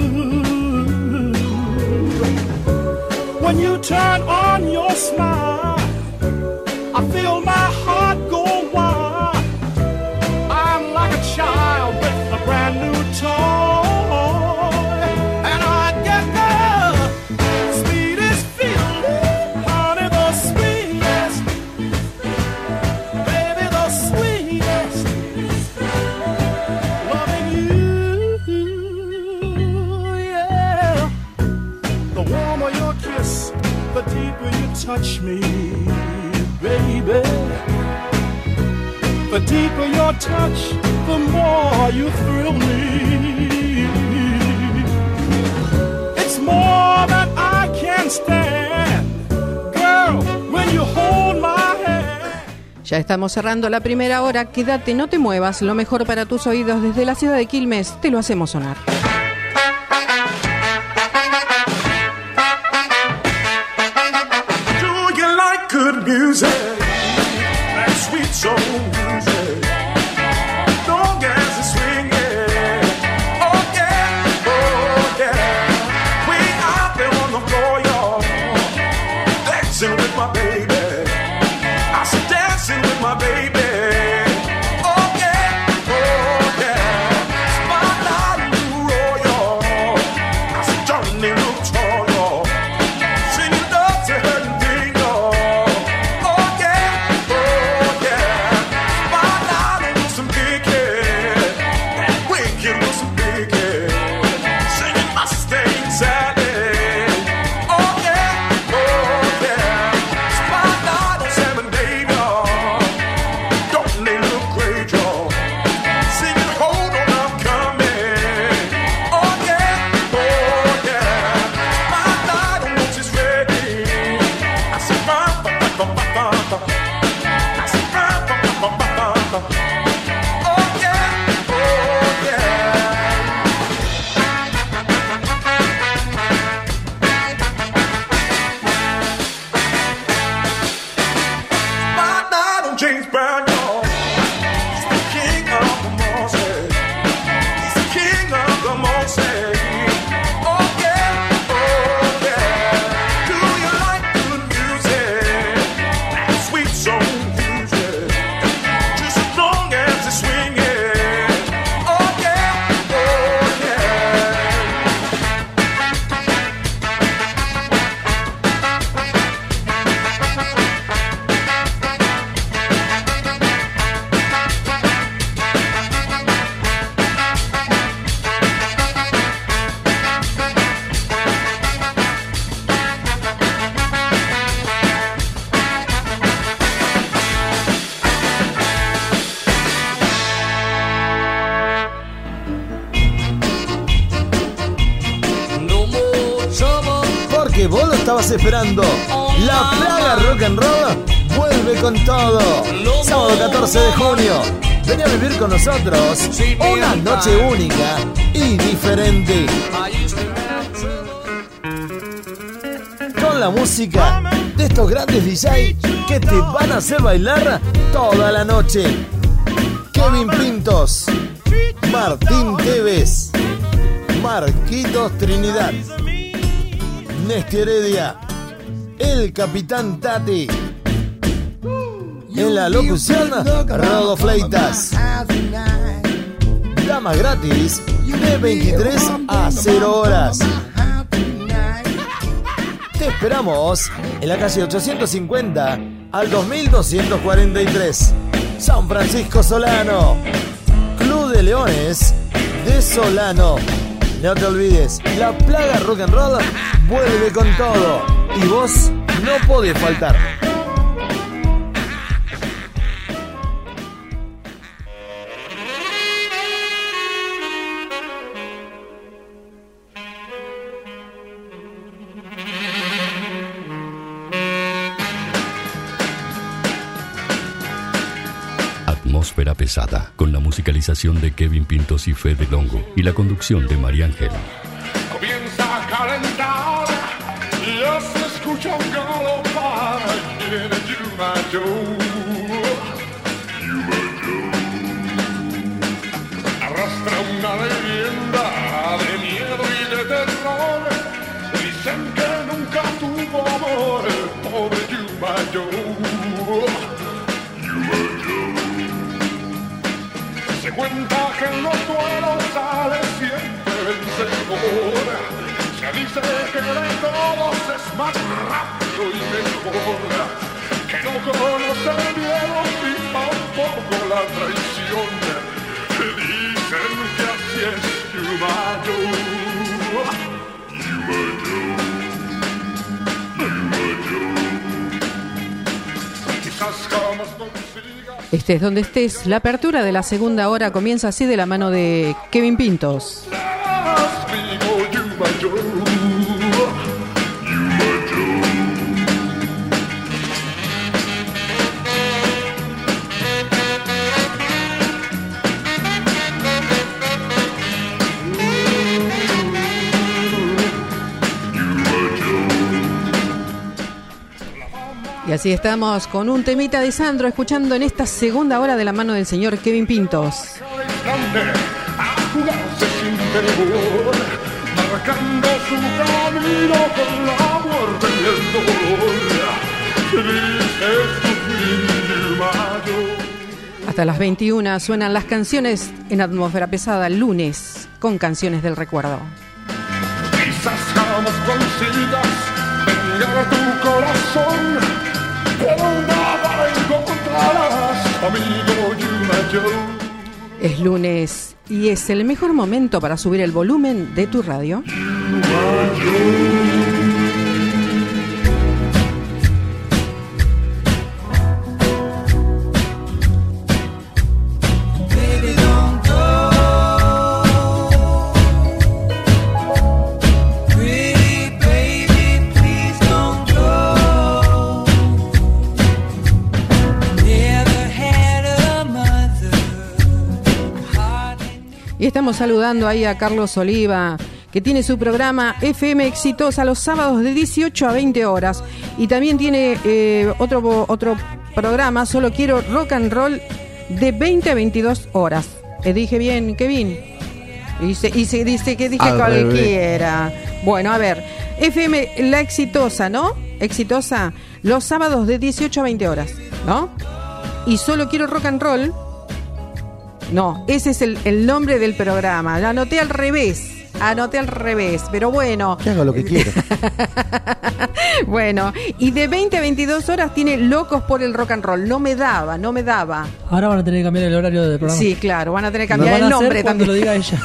When you turn on your smile, I feel my heart go wild. Like a child with a brand new toy, and I get the sweetest feeling, honey, the sweetest, baby, the sweetest, loving you, yeah. The warmer your kiss, the deeper you touch me, baby. The deeper your touch, the more you thrill me. It's more than I can stand. Girl, when you hold my hand. Ya estamos cerrando la primera hora. Quédate, no te muevas. Lo mejor para tus oídos desde la ciudad de Quilmes. Te lo hacemos sonar. Do you like good music? That sweet soul music. With my baby, I said dancing with my baby. Oh yeah, oh yeah. Spotlight New Royal. I said Johnny look tall, singing love to her and dingo. Oh yeah, oh yeah. Spotlight with some big head, that wicked with some big head, singing Mustang Sally. que vos lo estabas esperando. La Plaga Rock and Roll vuelve con todo. Sábado catorce de junio. Ven a vivir con nosotros una noche única y diferente. Con la música de estos grandes D J que te van a hacer bailar toda la noche. Kevin Pintos, Martín Tevez, Marquitos Trinidad, Nesti Heredia, el Capitán Tati. En la locución, Rodo Fleitas. Damas gratis de veintitrés a cero horas. Te esperamos en la calle ochocientos cincuenta al dos mil doscientos cuarenta y tres, San Francisco Solano. Club de Leones de Solano. No te olvides, la plaga rock and roll vuelve con todo y vos no podés faltar. Atmósfera pesada, con la musicalización de Kevin Pintos y Fede Longo y la conducción de María Ángel. Comienza a calentar, ya se escucha un galopar. Viene Yuma Joe, Yuma Joe. Arrastra una leyenda de miedo y de terror. Dicen que nunca tuvo amor el pobre Yuma Joe. Se cuenta que en los duelos sale siempre vencedor. Se dice que de todos es más rápido y mejor. Que no conoce el miedo y tampoco la traición. Dicen que así es Yuma Joe. Yuma Joe. Yuma Joe. Quizás jamás consiga. Estés donde estés, la apertura de la segunda hora comienza así de la mano de Kevin Pintos. Y así estamos con un temita de Sandro, escuchando en esta segunda hora de la mano del señor Kevin Pintos. Marcando su camino con la muerte y el dolor. Hasta las veintiuna suenan las canciones en Atmósfera Pesada, el lunes, con canciones del recuerdo. Quizás jamás consigas vengar tu corazón, pero nada encontrarás, amigo Yuma Joe. Es lunes y es el mejor momento para subir el volumen de tu radio. Y estamos saludando ahí a Carlos Oliva, que tiene su programa F M Exitosa los sábados de dieciocho a veinte horas. Y también tiene eh, otro, otro programa, Solo Quiero Rock and Roll, de veinte a veintidós horas. ¿Eh, dije bien, Kevin? Y se, y se dice que dije cualquiera. Bueno, a ver, F M La Exitosa, ¿no? Exitosa, los sábados de dieciocho a veinte horas, ¿no? Y Solo Quiero Rock and Roll. No, ese es el, el nombre del programa. Lo anoté al revés. Anoté al revés, pero bueno. Que haga lo que quiera. Bueno, y de veinte a veintidós horas tiene Locos por el Rock and Roll. No me daba, no me daba. Ahora van a tener que cambiar el horario del programa. Sí, claro, van a tener que cambiar el nombre también. Lo diga ella.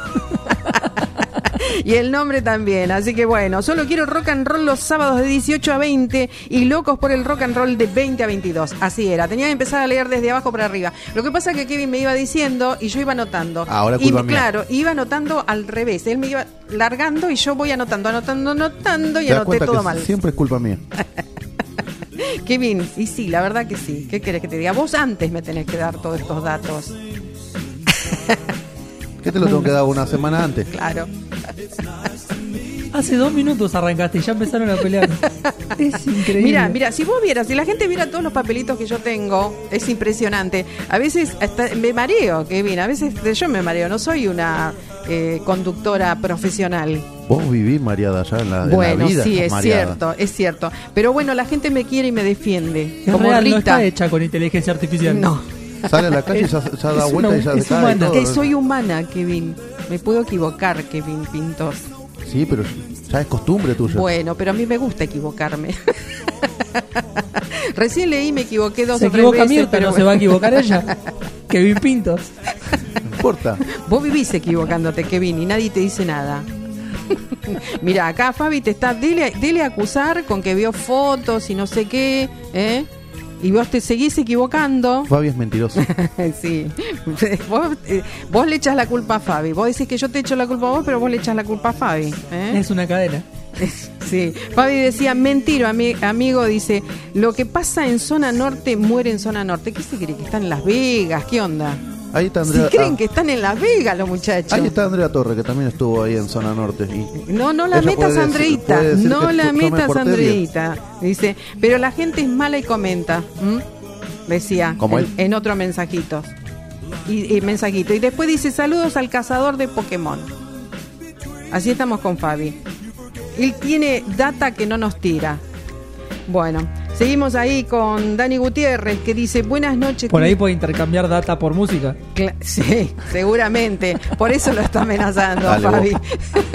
Y el nombre también, así que bueno, Solo Quiero Rock and Roll los sábados de dieciocho a veinte y Locos por el Rock and Roll de veinte a veintidós. Así era, tenía que empezar a leer desde abajo para arriba. Lo que pasa es que Kevin me iba diciendo y yo iba anotando. Ahora y culpa mía. Claro, iba anotando al revés. Él me iba largando y yo voy anotando, anotando, anotando y ¿Te das anoté cuenta todo que mal. siempre es culpa mía? Kevin, y sí, la verdad que sí. ¿Qué querés que te diga? Vos antes me tenés que dar todos estos datos. ¿Qué te lo tengo que dar una semana antes? Claro. Hace dos minutos arrancaste y ya empezaron a pelear. Es increíble. Mira, mira, si vos vieras, si la gente viera todos los papelitos que yo tengo, es impresionante. A veces hasta me mareo, Kevin, a veces yo me mareo, no soy una eh, conductora profesional. Vos vivís mareada allá en la, en Bueno, la vida. sí, estás es mareada. cierto, es cierto. Pero bueno, la gente me quiere y me defiende. Es como real, Rita. no está hecha con inteligencia artificial. No. Sale a la calle y ya, ya da Es vuelta una- y ya es se cae. y humana. todo. Que soy humana, Kevin. Me puedo equivocar, Kevin Pintos. Sí, pero ya es costumbre tuya. Bueno, pero a mí me gusta equivocarme. Recién leí, me equivoqué dos Se o tres equivoca veces, Mirta, pero no se va a equivocar ella. Kevin Pintos. No importa. Vos vivís equivocándote, Kevin, y nadie te dice nada. Mira, acá Fabi te está dele, dele a acusar con que vio fotos y no sé qué, ¿eh? Y vos te seguís equivocando. Fabi es mentiroso. Sí. Vos, eh, vos le echas la culpa a Fabi. Vos decís que yo te echo la culpa a vos, pero vos le echas la culpa a Fabi, ¿eh? Es una cadena. Sí, Fabi decía, mentira, ami- amigo, dice, lo que pasa en zona norte muere en zona norte. ¿Qué se cree? ¿Que están en Las Vegas? ¿Qué onda? Ahí está Andrea. Si creen ah, que están en Las Vegas los muchachos. ahí está Andrea Torre, que también estuvo ahí en zona norte. Y No, no la ella metas, puede decir- Andreita. puede decir No que la yo- yo me metas, porté bien. Andreita. Dice, pero la gente es mala y comenta. ¿m? Decía Como en, él. en otro mensajito. Y, y mensajito. Y después dice, saludos al cazador de Pokémon. Así estamos con Fabi. Él tiene data que no nos tira. Bueno, seguimos ahí con Dani Gutiérrez, que dice, buenas noches. Por ahí puede intercambiar data por música. Cla- Sí, seguramente. Por eso lo está amenazando, Dale, Fabi. vos.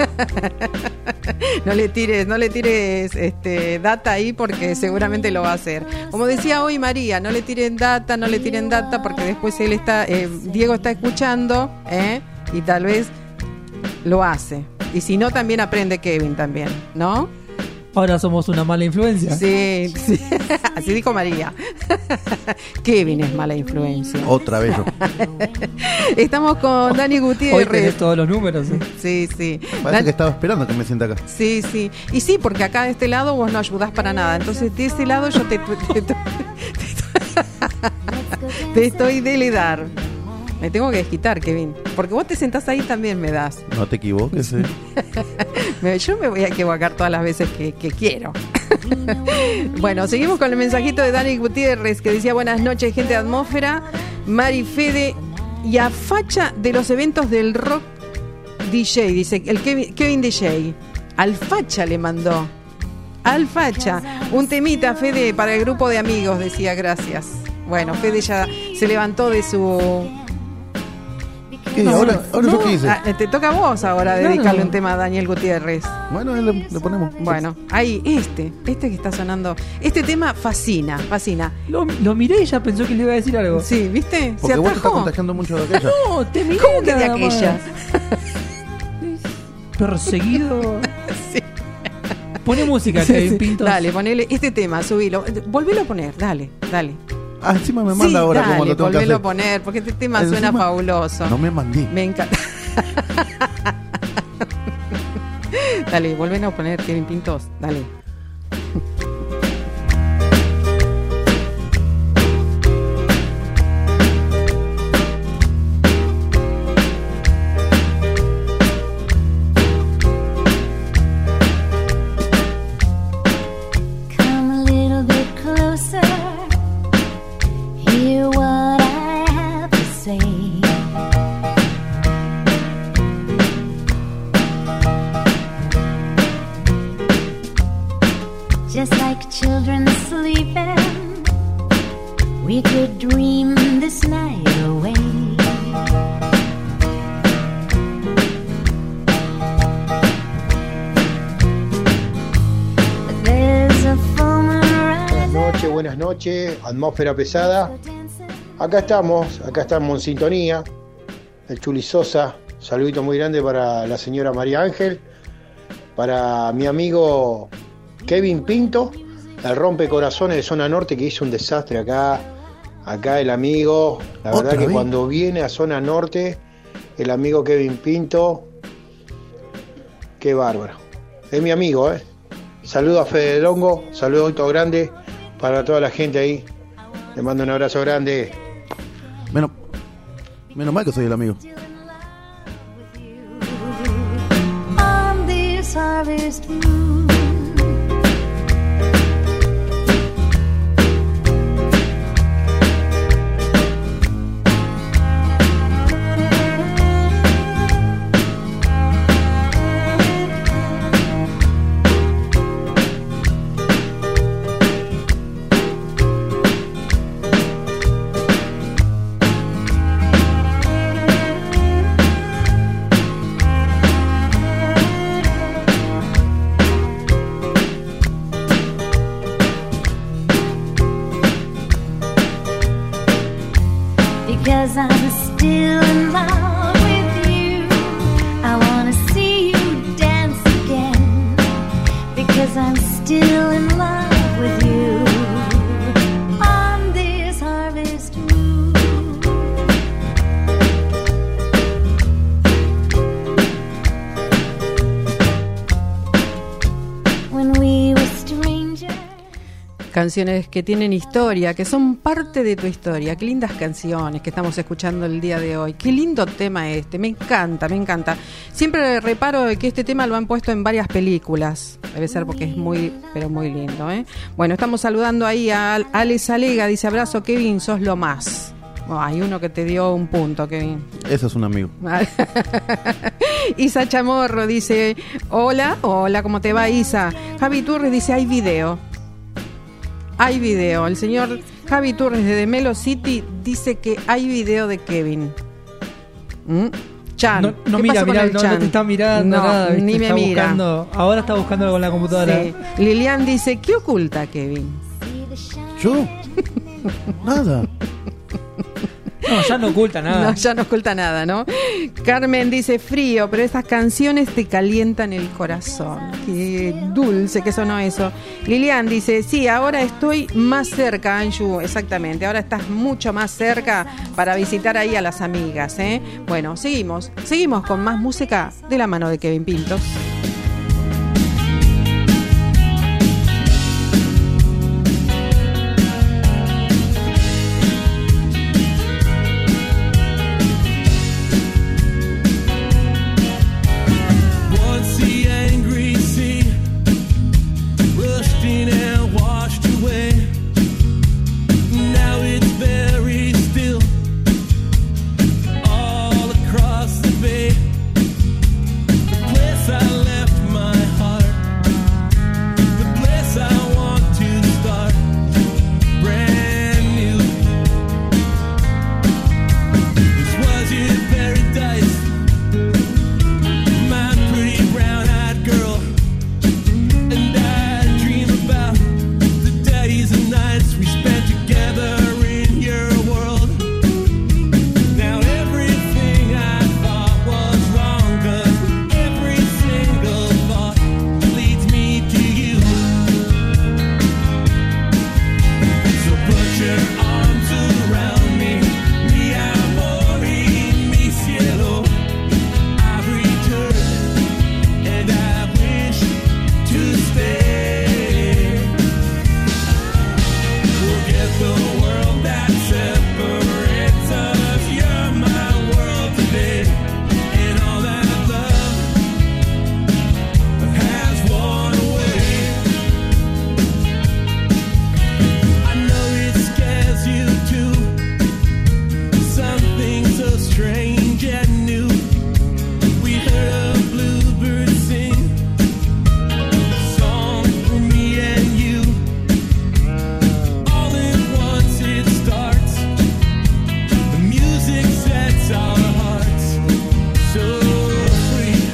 No le tires, no le tires este, data ahí porque seguramente lo va a hacer. Como decía hoy María, no le tiren data, no le tiren data porque después él está, eh, Diego está escuchando, ¿eh? Y tal vez lo hace. Y si no, también aprende Kevin también, ¿no? Ahora somos una mala influencia. Sí, sí. Así dijo María. Kevin es mala influencia. Otra vez yo. Estamos con Dani Hoy tenés Gutiérrez. todos los números. ¿eh? Sí, sí. Parece Dan- que estaba esperando que me sienta acá. Sí, sí. Y sí, porque acá de este lado vos no ayudás para nada. Entonces, de ese lado yo te, te, te- te estoy dele dar. Me tengo que desquitar, Kevin. Porque vos te sentás ahí también me das. No te equivoques, eh. Me- Yo me voy a equivocar todas las veces que, que quiero. Bueno, seguimos con el mensajito de Dani Gutiérrez que decía buenas noches, gente de Atmósfera, Mari Fede y a facha de los eventos del rock D J, dice el Kevin, Kevin D J. Al facha le mandó. Al facha. Un temita, Fede, para el grupo de amigos, decía gracias. Bueno, Fede ya se levantó de su... ¿Qué? ¿Ahora, ahora yo qué hice? Ah, te toca a vos ahora Claro. dedicarle un tema a Daniel Gutiérrez. Bueno, ahí le, le ponemos. Bueno, ahí, este, este que está sonando. Este tema fascina, fascina. Lo, lo miré y ya pensó que le iba a decir algo. Sí, ¿viste? Porque Se vos te estás atajó. contagiando mucho de aquella. No, te miré ¿Cómo que de nada más. aquella? Perseguido. Sí. Pone música, Sí, Kevin sí. Pintos. Dale, ponele este tema, subilo. Volvelo a poner, dale, dale. Ah, encima me manda Sí, ahora dale, como lo tengo que volvelo hacer. a poner, porque este tema Encima, suena fabuloso. No me mandé. Me encanta. Dale, volvelo a poner, Kevin Pintos, dale. Come a little bit closer. Hear what I have to say. Just like children sleeping, we could dream this night away. But there's a full moon Buenas rising. noches, buenas noches, atmósfera pesada. Acá estamos, acá estamos en sintonía. El Chuli Sosa, saludito muy grande para la señora María Ángel, para mi amigo Kevin Pinto, el rompecorazones de zona norte que hizo un desastre acá. Acá el amigo, la verdad ¿Otra que vez? cuando viene a zona norte, el amigo Kevin Pinto, qué bárbaro. Es mi amigo, ¿eh? Saludo a Fede Longo, saludo todo grande para toda la gente ahí. Le mando un abrazo grande. Menos, menos mal que soy el amigo. On this this harvest moon. Because I'm still in love with you. I wanna see you dance again. Because I'm still in love with you. On this harvest moon. When we were strangers. Canciones que tienen historia, que son parte de tu historia. Qué lindas canciones que estamos escuchando el día de hoy. Qué lindo tema este, me encanta, me encanta. Siempre reparo de que este tema lo han puesto en varias películas. Debe ser porque es muy, pero muy lindo, ¿eh? Bueno, estamos saludando ahí a Ale Salega, dice abrazo Kevin, sos lo más. Oh, hay uno que te dio un punto, Kevin. Eso es un amigo. Isa Chamorro dice, hola, hola, ¿cómo te va, Isa? Javi Turres dice, hay video. Hay video. El señor Javi Turres de Melo City dice que hay video de Kevin. ¿Mm? Chan. No, no ¿Qué mira, pasó con mira, el no, Chan? no te está mirando No, nada. ¿viste? ni me Está mira. buscando- ahora está buscando algo en la computadora. Sí. Lilian dice, ¿qué oculta Kevin? ¿Yo? Nada. No, ya no oculta nada. No, ya no oculta nada, ¿no? Carmen dice, frío, pero estas canciones te calientan el corazón. Qué dulce que sonó eso. Lilian dice, sí, ahora estoy más cerca, Anju, exactamente. Ahora estás mucho más cerca para visitar ahí a las amigas, ¿eh? Bueno, seguimos. Seguimos con más música de la mano de Kevin Pintos. Once the angry sea rushed in and washed away. Now it's very still all across the bay. The place I left my heart, the place I want to start, brand new. This was your paradise, my pretty brown-eyed girl, and I dream about the days and nights we spent together in your world. Now everything I thought was wrong, 'cause every single thought leads me to you. So put your arms around me, mi amor y mi cielo. I've returned and I wish to stay. Forget the world that separates us. You're my world today, and all that love has worn away. I know it scares you too. Something so strange and new. We heard a bluebird sing a song for me and you. All at once it starts. The music sets our hearts so free.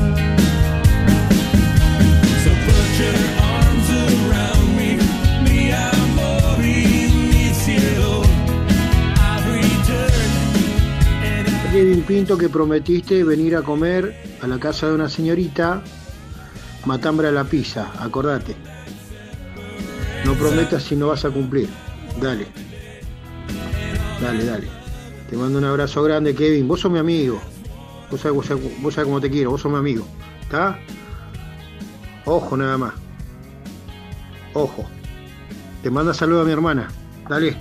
So put your arms around me, mi amor y mi cielo. I've returned. Kevin Pinto, que prometiste venir a comer a la casa de una señorita, matambre a la pizza, acordate. No prometas si no vas a cumplir. Dale. Dale, dale. Te mando un abrazo grande, Kevin. Vos sos mi amigo. Vos sabés, vos sabés, vos sabés cómo te quiero. Vos sos mi amigo. ¿Está? Ojo nada más. Ojo. Te manda saludo a mi hermana. Dale.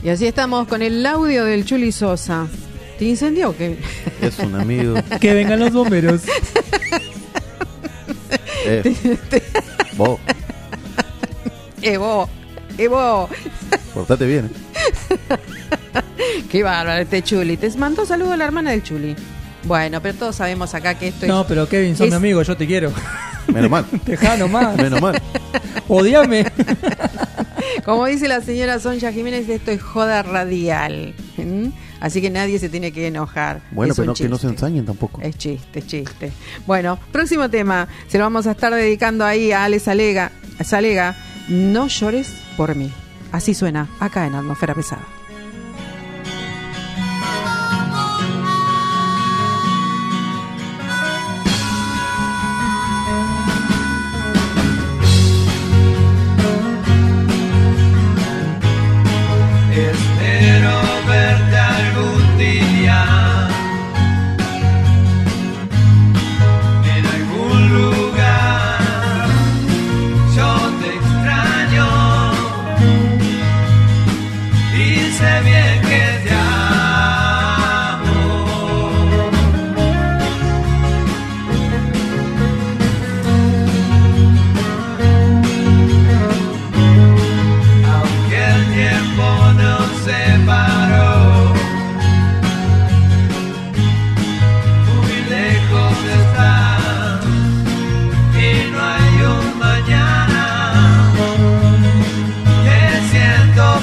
Y así estamos con el audio del Chuli Sosa. ¿Te incendió o qué? Es un amigo. Que vengan los bomberos. Eh, vos, Eh, vos, eh, vos. portate bien. ¿eh? Qué bárbaro este Chuli. Te mandó saludo a la hermana del Chuli. Bueno, pero todos sabemos acá que esto es... No, pero Kevin, sos es- mi amigo, yo te quiero. Menos mal. Dejá nomás. Menos mal. Odiame. Como dice la señora Sonja Jiménez, esto es joda radial. ¿Mm? Así que nadie se tiene que enojar. Bueno, Es pero un no, que no se chiste. ensañen tampoco. Es chiste, es chiste. Bueno, próximo tema. Se lo vamos a estar dedicando ahí a Ale Salega. Salega, no llores por mí. Así suena acá en Atmósfera Pesada. Espero verte algún día en algún lugar. Yo te extraño y sé bien que te amo. Aunque el tiempo nos separó, muy lejos está y no hay un mañana. Te siento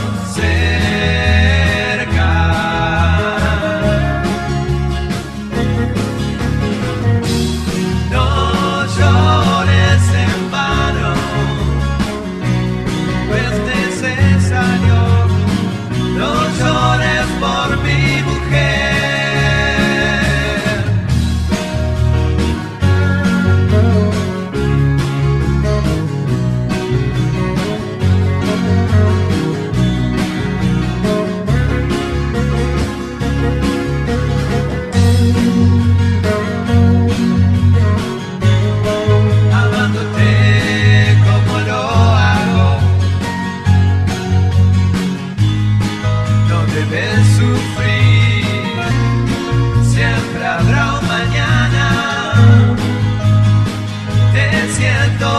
cerca. No llores en vano, no es necesario. No llores por mi mujer. Amándote como lo hago, no debes sufrir, siempre habrá un mañana. Te siento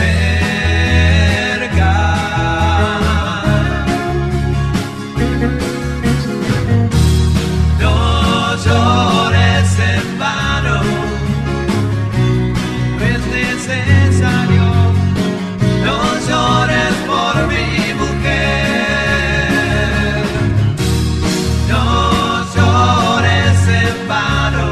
cerca. No llores en vano, no es necesario. No llores por mi mujer. No llores en vano.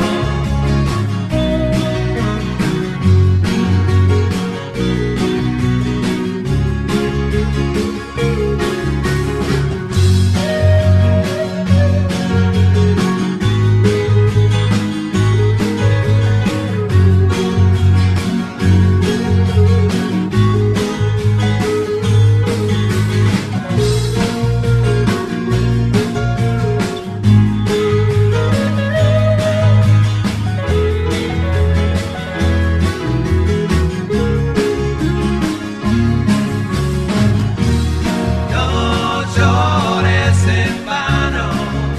No llores en vano,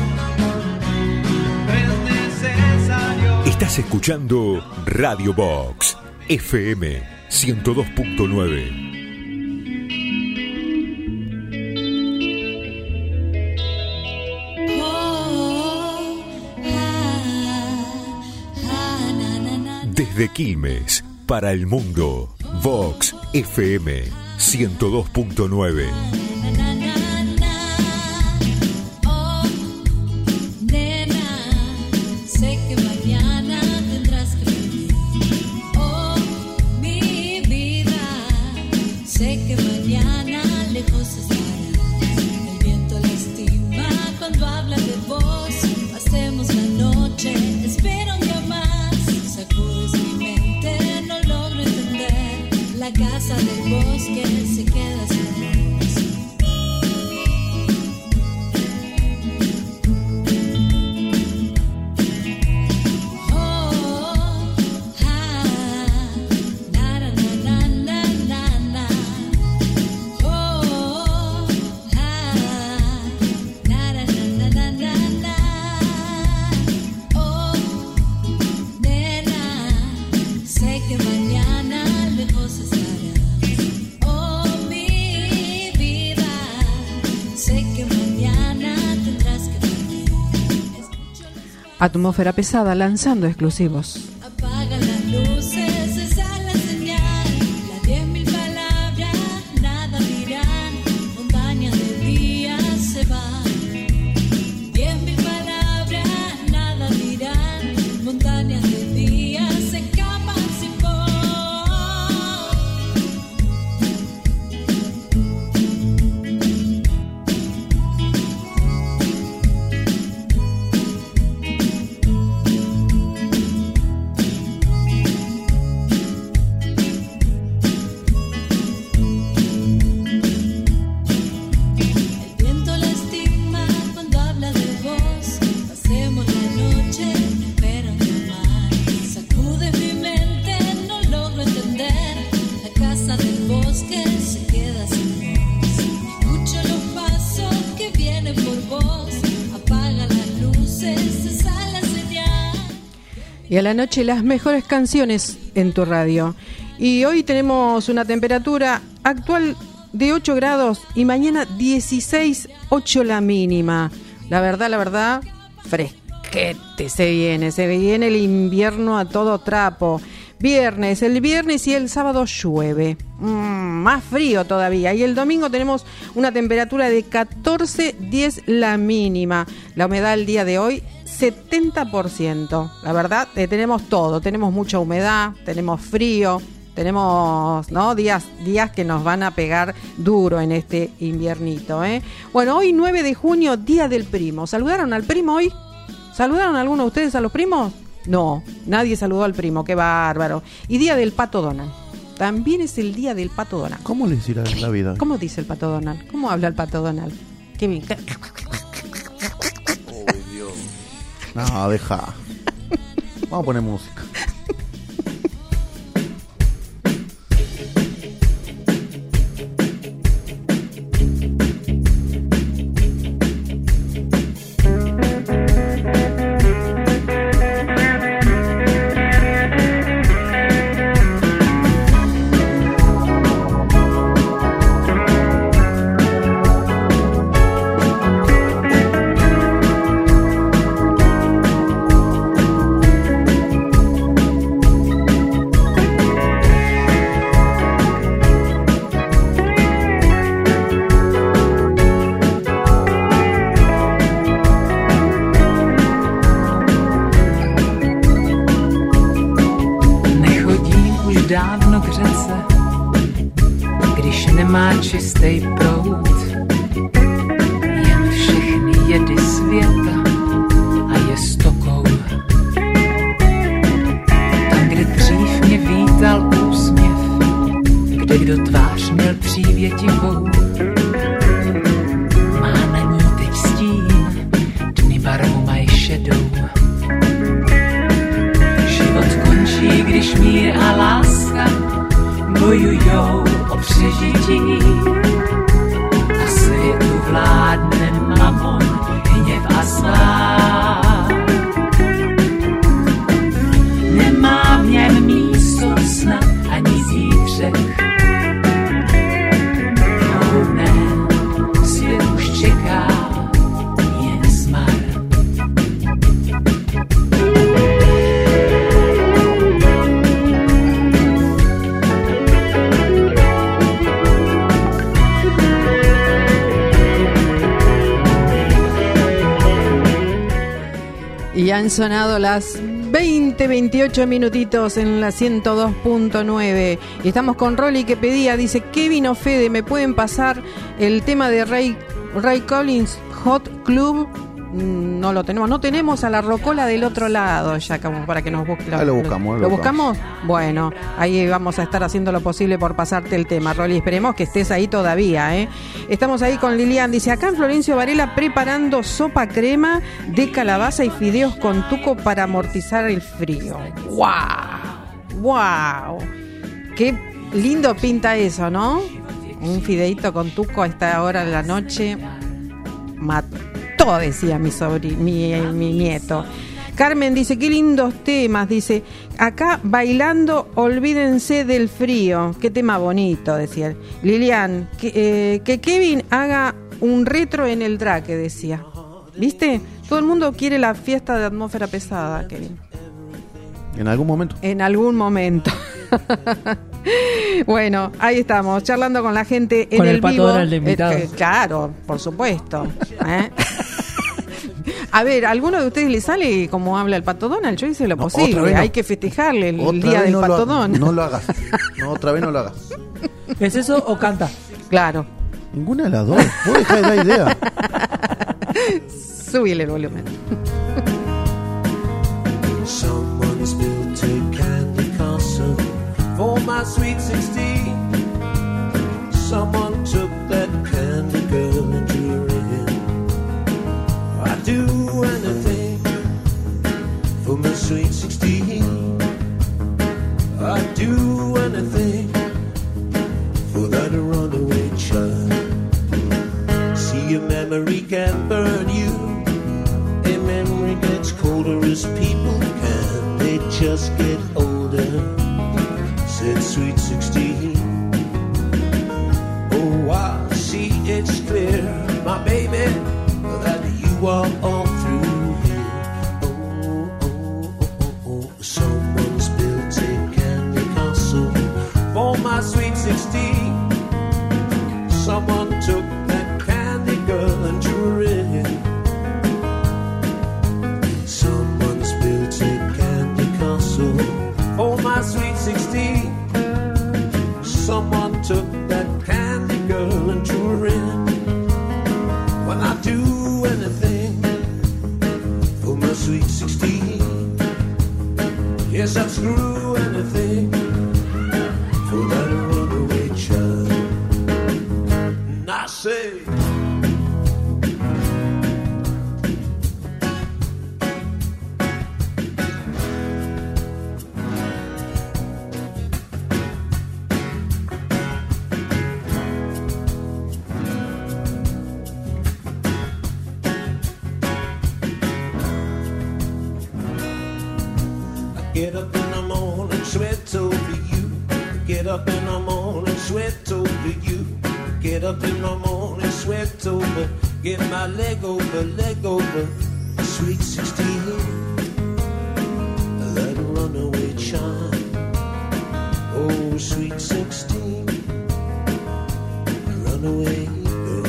no es necesario. Estás escuchando Radio Box F M ciento dos punto nueve. Desde Quilmes para el mundo, Vox F M ciento dos punto nueve. Nena, sé que mañana tendrás que venir. Oh, mi vida, sé que mañana lejos estarás. El viento lastima cuando habla de vos. Pasemos la noche, espera un día más. Sacudes mi mente, no logro entender. La casa del bosque se queda sin luz. Oh, ah, na na na na na na. Oh, ah, sé que mañana lejos estarás. Oh, mi vida, sé que mañana tendrás que partir. Atmósfera pesada lanzando exclusivos. Apaga las luces, esa es la señal. Las diez mil palabras nada dirán. Montañas de día se van. Diez mil palabras nada dirán. Montañas de día se escapan sin Y a la noche las mejores canciones en tu radio. Y hoy tenemos una temperatura actual de ocho grados y mañana dieciséis, ocho la mínima. La verdad, la verdad, fresquete se viene, se viene el invierno a todo trapo. Viernes, el viernes y el sábado llueve, mm, más frío todavía. Y el domingo tenemos una temperatura de catorce, diez la mínima. La humedad el día de hoy, setenta por ciento. La verdad, eh, tenemos todo. Tenemos mucha humedad, tenemos frío, tenemos ¿no? días, días que nos van a pegar duro en este inviernito. ¿eh? Bueno, hoy nueve de junio, Día del Primo. ¿Saludaron al primo hoy? ¿Saludaron a alguno de ustedes a los primos? No, nadie saludó al primo, qué bárbaro. Y Día del Pato Donald. También es el Día del Pato Donald. ¿Cómo le hiciera la vida? ¿Cómo dice el Pato Donald? ¿Cómo habla el Pato Donald? Qué bien. No, deja. Vamos a poner música. Čistý proud, jen všechny jedy světa a je stokou. Tam, kde dřív mě vítal úsměv, kde kdo tvář měl přívětivou, má na ní teď stín, dny barvu mají šedou. Život končí, když mír a láska bojujou o přežití a světu vládne mamon, hněv a slát. Nemá v něm místo snad ani zítřek. Oh ne, svět už čeká jen smar. Y han sonado las veinte, veintiocho minutitos en la ciento dos punto nueve. Y estamos con Rolly que pedía, dice, Kevin o Fede, ¿me pueden pasar el tema de Ray, Ray Collins, Hot Club? No lo tenemos, no tenemos a la rocola del otro lado, ya como para que nos busque. Ahí lo buscamos. ¿Lo, lo buscamos? Bueno, ahí vamos a estar haciendo lo posible por pasarte el tema, Rolly. Esperemos que estés ahí todavía, ¿eh? Estamos ahí con Lilian, dice, acá en Florencio Varela preparando sopa crema de calabaza y fideos con tuco para amortizar el frío. ¡Wow! ¡Wow! Qué lindo pinta eso, ¿no? Un fideito con tuco a esta hora de la noche. Mató, decía mi, sobri, mi, mi nieto. Carmen dice, qué lindos temas, dice, acá bailando, olvídense del frío, qué tema bonito, decía. Lilian, que, eh, que Kevin haga un retro en el Drake, decía. ¿Viste? Todo el mundo quiere la fiesta de Atmósfera Pesada, Kevin. En algún momento. En algún momento. Bueno, ahí estamos, charlando con la gente en con el, el Pato vivo. Donald de invitado. Eh, eh, claro, por supuesto. ¿Eh? A ver, ¿a alguno de ustedes le sale como habla el Pato Donald? Yo hice lo No, posible, otra vez no. hay que festejarle el, Otra el día vez del no Pato lo, Donald. No lo hagas. No, otra vez no lo hagas. ¿Es eso o canta? Claro. Ninguna de las dos. Vos dejá de dar idea. Subile el volumen. Someone's built a candy castle for my sweet sixteen. Someone took that candy girl and drew her in. I'd do anything for my sweet sixteen. I'd do anything for that runaway child. See, a memory can burn you. A memory gets colder as people can. They just get older, said sweet sixteen. Oh, I see it's clear, my baby, that you are all through here. Oh, oh, oh, oh, oh. Someone's built a candy castle for my sweet sixteen. Someone took that candy girl and drew her in. Someone's built a candy castle for my sweet sixteen. Someone took that candy girl and drew her in. When I do anything for my sweet sixteen, yes, I'd screw anything for that runaway child. And I say, get up in the morning, sweat over you. Get up in the morning, sweat over you. Get up in the morning, sweat over. Get my leg over, leg over. Sweet sixteen, that runaway child. Oh, sweet sixteen, runaway girl.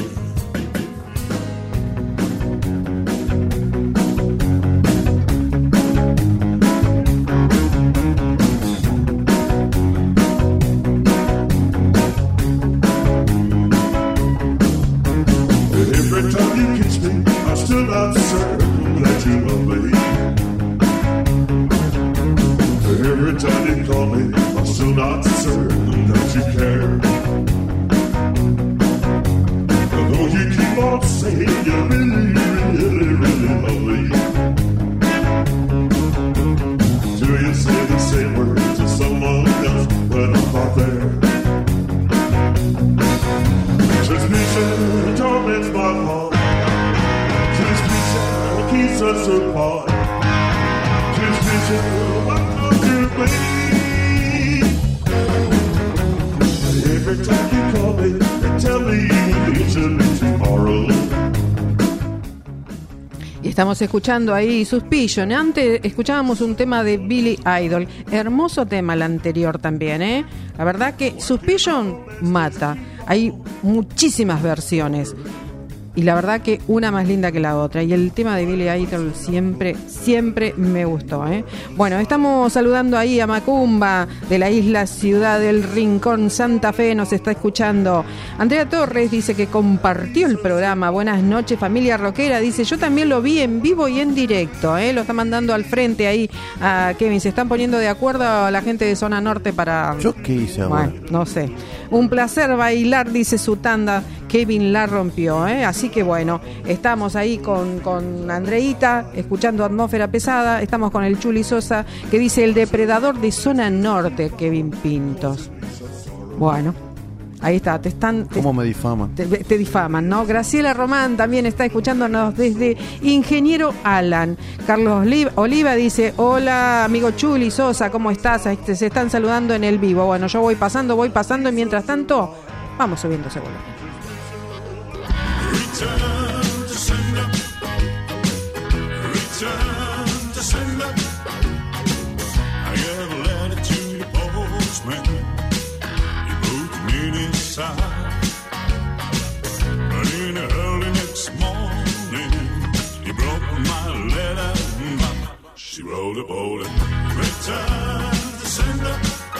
Every time you kiss me, I'm still not certain that you love me. Every time you call me, I'm still not certain that you care. Though you keep on saying you really, really, really love me, do you say the same words to someone else when I'm not there? Suspicion torments my heart. Suspicion keeps us apart. Suspicion, what comes to me? Every time you call me and tell me you should leave tomorrow. Y estamos escuchando ahí Suspicion. Antes escuchábamos un tema de Billy Idol. Hermoso tema el anterior también, ¿eh? La verdad que Suspicion mata. Hay muchísimas versiones. Y la verdad que una más linda que la otra. Y el tema de Billy Idol siempre, siempre me gustó, ¿eh? Bueno, estamos saludando ahí a Macumba de la isla Ciudad del Rincón, Santa Fe, nos está escuchando. Andrea Torres dice que compartió el programa. Buenas noches, familia rockera. Dice, yo también lo vi en vivo y en directo, ¿eh? Lo está mandando al frente ahí a Kevin. Se están poniendo de acuerdo a la gente de Zona Norte para... ¿Yo qué hice ahora? Bueno, no sé. Un placer bailar, dice su tanda. Kevin la rompió, ¿eh? Así que bueno, estamos ahí con, con Andreita, escuchando Atmósfera Pesada. Estamos con el Chuli Sosa, que dice el depredador de Zona Norte, Kevin Pintos. Bueno, Ahí está, te están... Te, ¿Cómo me difaman? Te, te difaman, ¿no? Graciela Román también está escuchándonos desde Ingeniero Alan. Carlos Oliva, Oliva dice, hola amigo Chuli Sosa, ¿cómo estás? Este, se están saludando en el vivo. Bueno, yo voy pasando, voy pasando y mientras tanto, vamos subiendo ese volumen. Return to sender. Return to sender. I have a letter to the postman. He put me inside. But in the early next morning, he broke my letter back. She wrote a bullet. Return to sender.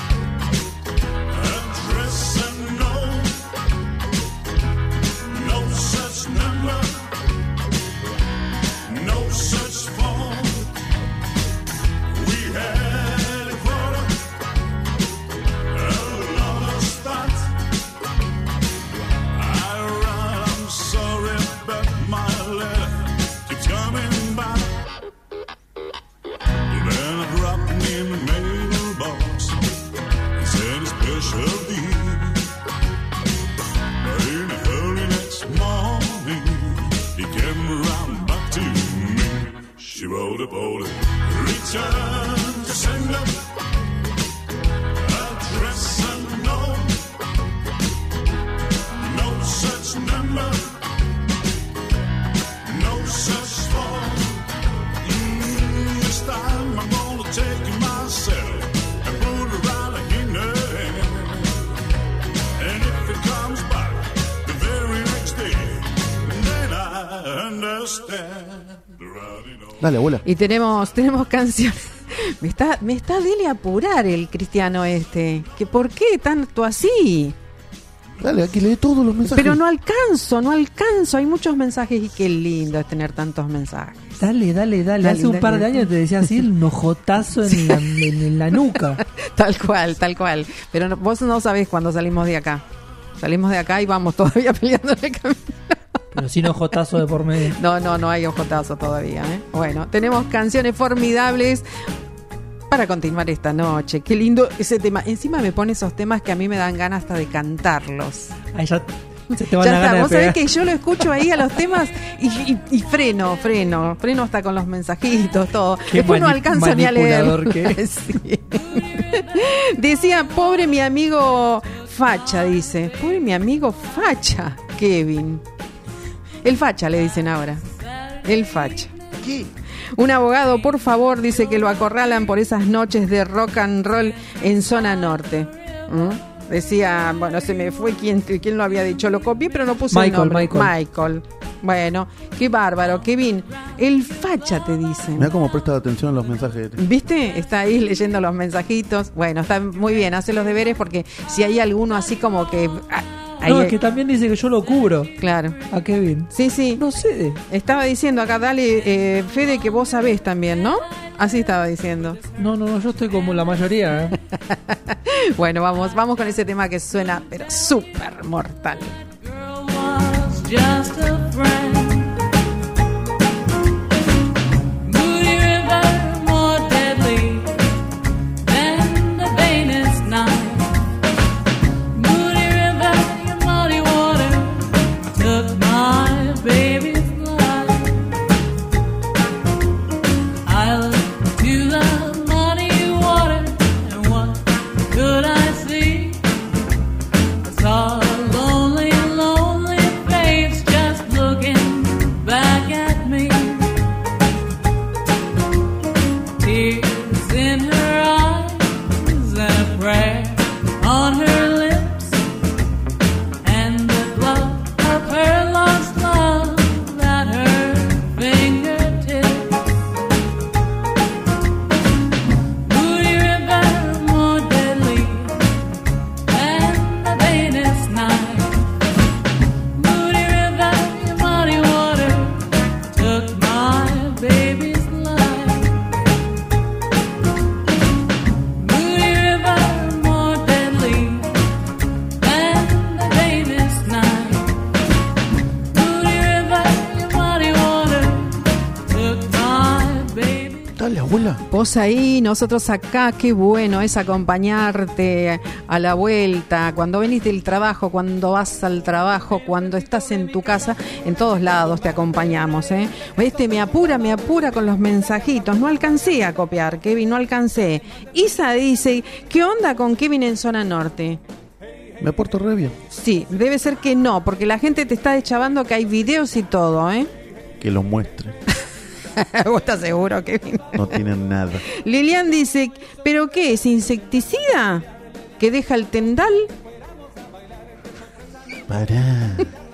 Address unknown. No such number, no such phone. We had a quarter, a lot of start. I run, I'm sorry, but my letter keeps coming back. Then I dropped in the mailbox. It said a special deal. But in the early next morning, he came around back to me. She wrote a bullet. Return to sender. Address unknown. No such number. No such phone. Mm, this time I'm gonna take it myself and put it right in her hand. And if it comes back the very next day, then I understand. Dale, abuela. Y tenemos, tenemos canciones. Me está, me está dele apurar el cristiano este. ¿Que por qué tanto así? Dale, aquí lee todos los mensajes. Pero no alcanzo, no alcanzo. Hay muchos mensajes y qué lindo es tener tantos mensajes. Dale, dale, dale. Dale, Hace un dale. par de años te decía así, un ojotazo en la, en, en la nuca. Tal cual, tal cual. Pero no, vos no sabés cuándo salimos de acá. Salimos de acá y vamos todavía peleando en el camino. Pero sin ojotazo de por medio. No, no, no hay ojotazo todavía, ¿eh? Bueno, tenemos canciones formidables para continuar esta noche. Qué lindo ese tema. Encima me pone esos temas que a mí me dan ganas hasta de cantarlos. Ahí ya se te van Ya a está, ganar vos de sabés pegar. que yo lo escucho ahí a los temas y, y, y freno, freno, freno hasta con los mensajitos, todo. Qué Después no mani- alcanzo ni a leer. manipulador que es. Sí. Decía, pobre mi amigo Facha, dice. Pobre mi amigo Facha, Kevin. El Facha le dicen ahora. El Facha. ¿Qué? Un abogado, por favor, dice que lo acorralan por esas noches de rock and roll en zona norte. ¿Mm? Decía, bueno, se me fue quién, quién lo había dicho, lo copié, pero no puse Michael, el nombre. Michael. Michael. Bueno, qué bárbaro, Kevin. El Facha te dicen. Mira cómo presta atención a los mensajes. ¿Viste? Está ahí leyendo los mensajitos. Bueno, está muy bien, hace los deberes porque si hay alguno así como que... ah, ahí No, hay- es que también dice que yo lo cubro. Claro. A Kevin. Sí, sí. No sé. Estaba diciendo acá, dale, eh, Fede, que vos sabés también, ¿no? Así estaba diciendo. No, no, no, yo estoy como la mayoría. ¿eh? Bueno, vamos, vamos con ese tema que suena, pero súper mortal. Just a friend. Moody River, more deadly than the vainest night. Moody River, your muddy water took my baby's life. I looked to the muddy water, and what could I see? I saw a lonely, lonely face just looking Vos ahí, nosotros acá, qué bueno es acompañarte a la vuelta, cuando venís del trabajo, cuando vas al trabajo, cuando estás en tu casa, en todos lados te acompañamos, ¿eh? Este me apura, me apura con los mensajitos, no alcancé a copiar, Kevin, no alcancé. Isa dice, ¿qué onda con Kevin en zona norte? Me porto re bien. Sí, debe ser que no, porque la gente te está deschavando que hay videos y todo, ¿eh? Que lo muestre. ¿Vos estás seguro, Kevin? No tienen nada. Lilian dice, ¿pero qué? ¿Es insecticida? ¿Que deja el tendal? Pará.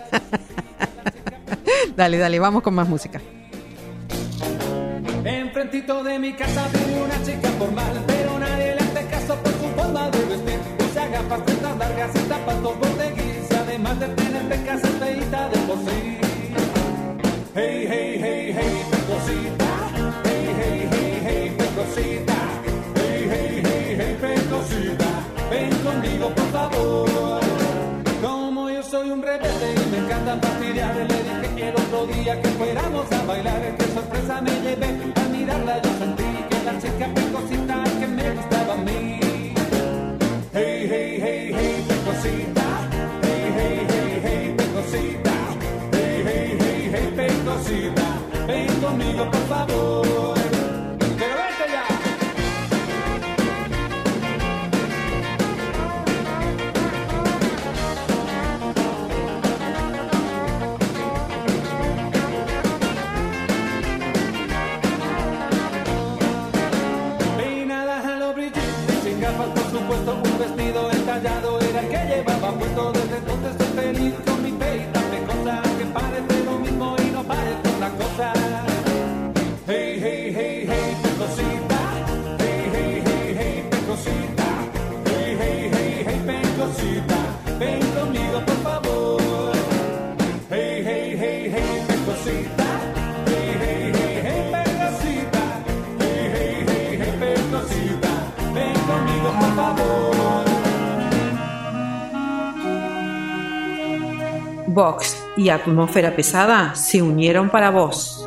Dale, dale, vamos con más música. Enfrentito de mi casa vive una chica formal, pero nadie le hace caso por su forma de vestir. Usa gafas, tetas largas y zapatos bordeguis, además de tener pecas es feíta de por sí. Hey, hey, hey, hey, pecosita. Hey, hey, hey, hey, pecosita. Hey, hey, hey, hey, pecosita. Ven conmigo, por favor. Como yo soy un rebelde y me encanta fastidiar, le dije el otro día que fuéramos a bailar. Qué sorpresa me llevé al mirarla, yo sentí que la chica pecosita que me gustaba a mí. Hey, hey, hey, hey, pecosita. Hey, hey, hey, hey, pecosita. Hey, hey, hey, hey, pecosita. Ven conmigo, por favor. Pero vente ya. Peinada a lo Brigitte, sin gafas por supuesto, un vestido entallado era el que llevaba puesto. Desde entonces estoy feliz con mi peita pecosa, que parece lo mismo y no parece otra cosa. Hey, hey, hey, hey, pecosita. Hey, hey, hey, hey, pecosita. Hey, hey, hey, hey, pecosita. Ven conmigo, por favor. Hey, hey, hey, hey, pecosita. Hey, hey, hey, hey, pecosita. Hey, hey, hey, hey, pecosita. Ven conmigo, por favor. Vox y Atmósfera Pesada se unieron para vos.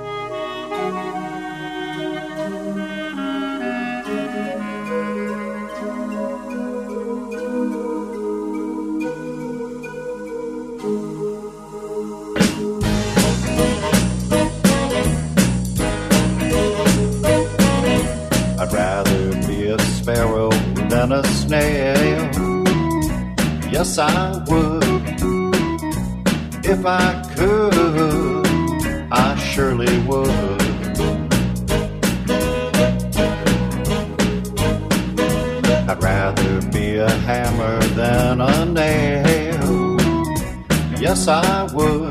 I'd rather be a sparrow than a snail. Yes, I would. If I could, I surely would. I'd rather be a hammer than a nail. Yes, I would.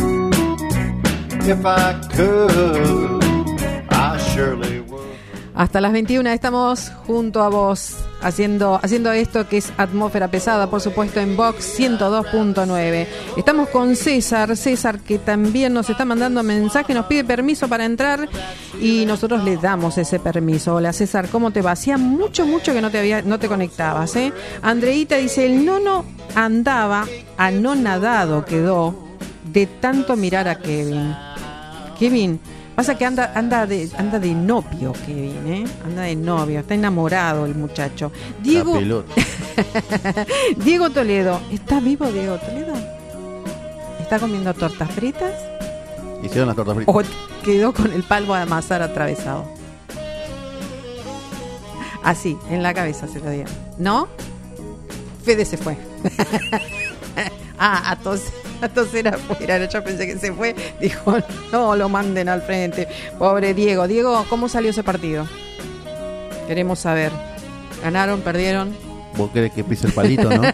If I could, I surely would. Hasta las veintiuna estamos junto a vos, haciendo, haciendo esto que es Atmósfera Pesada, por supuesto en Vox ciento dos punto nueve. Estamos con César, César que también nos está mandando mensaje, nos pide permiso para entrar y nosotros le damos ese permiso. Hola César, ¿cómo te va? Hacía mucho, mucho que no te había, no te conectabas, ¿eh? Andreita dice, el nono andaba anonadado, quedó de tanto mirar a Kevin. Kevin, pasa que anda anda de anda de novio, Kevin, ¿eh? Anda de novio, está enamorado el muchacho. Diego Diego Toledo, ¿está vivo Diego Toledo? ¿Está comiendo tortas fritas? Hicieron las tortas fritas. ¿O quedó con el palo de amasar atravesado? Así, en la cabeza se lo dieron. ¿No? Fede se fue. ah, a tos. A toser afuera, yo pensé que se fue, dijo, no lo manden al frente. Pobre Diego. Diego, ¿cómo salió ese partido? Queremos saber. ¿Ganaron? ¿Perdieron? Vos querés que pise el palito, ¿no?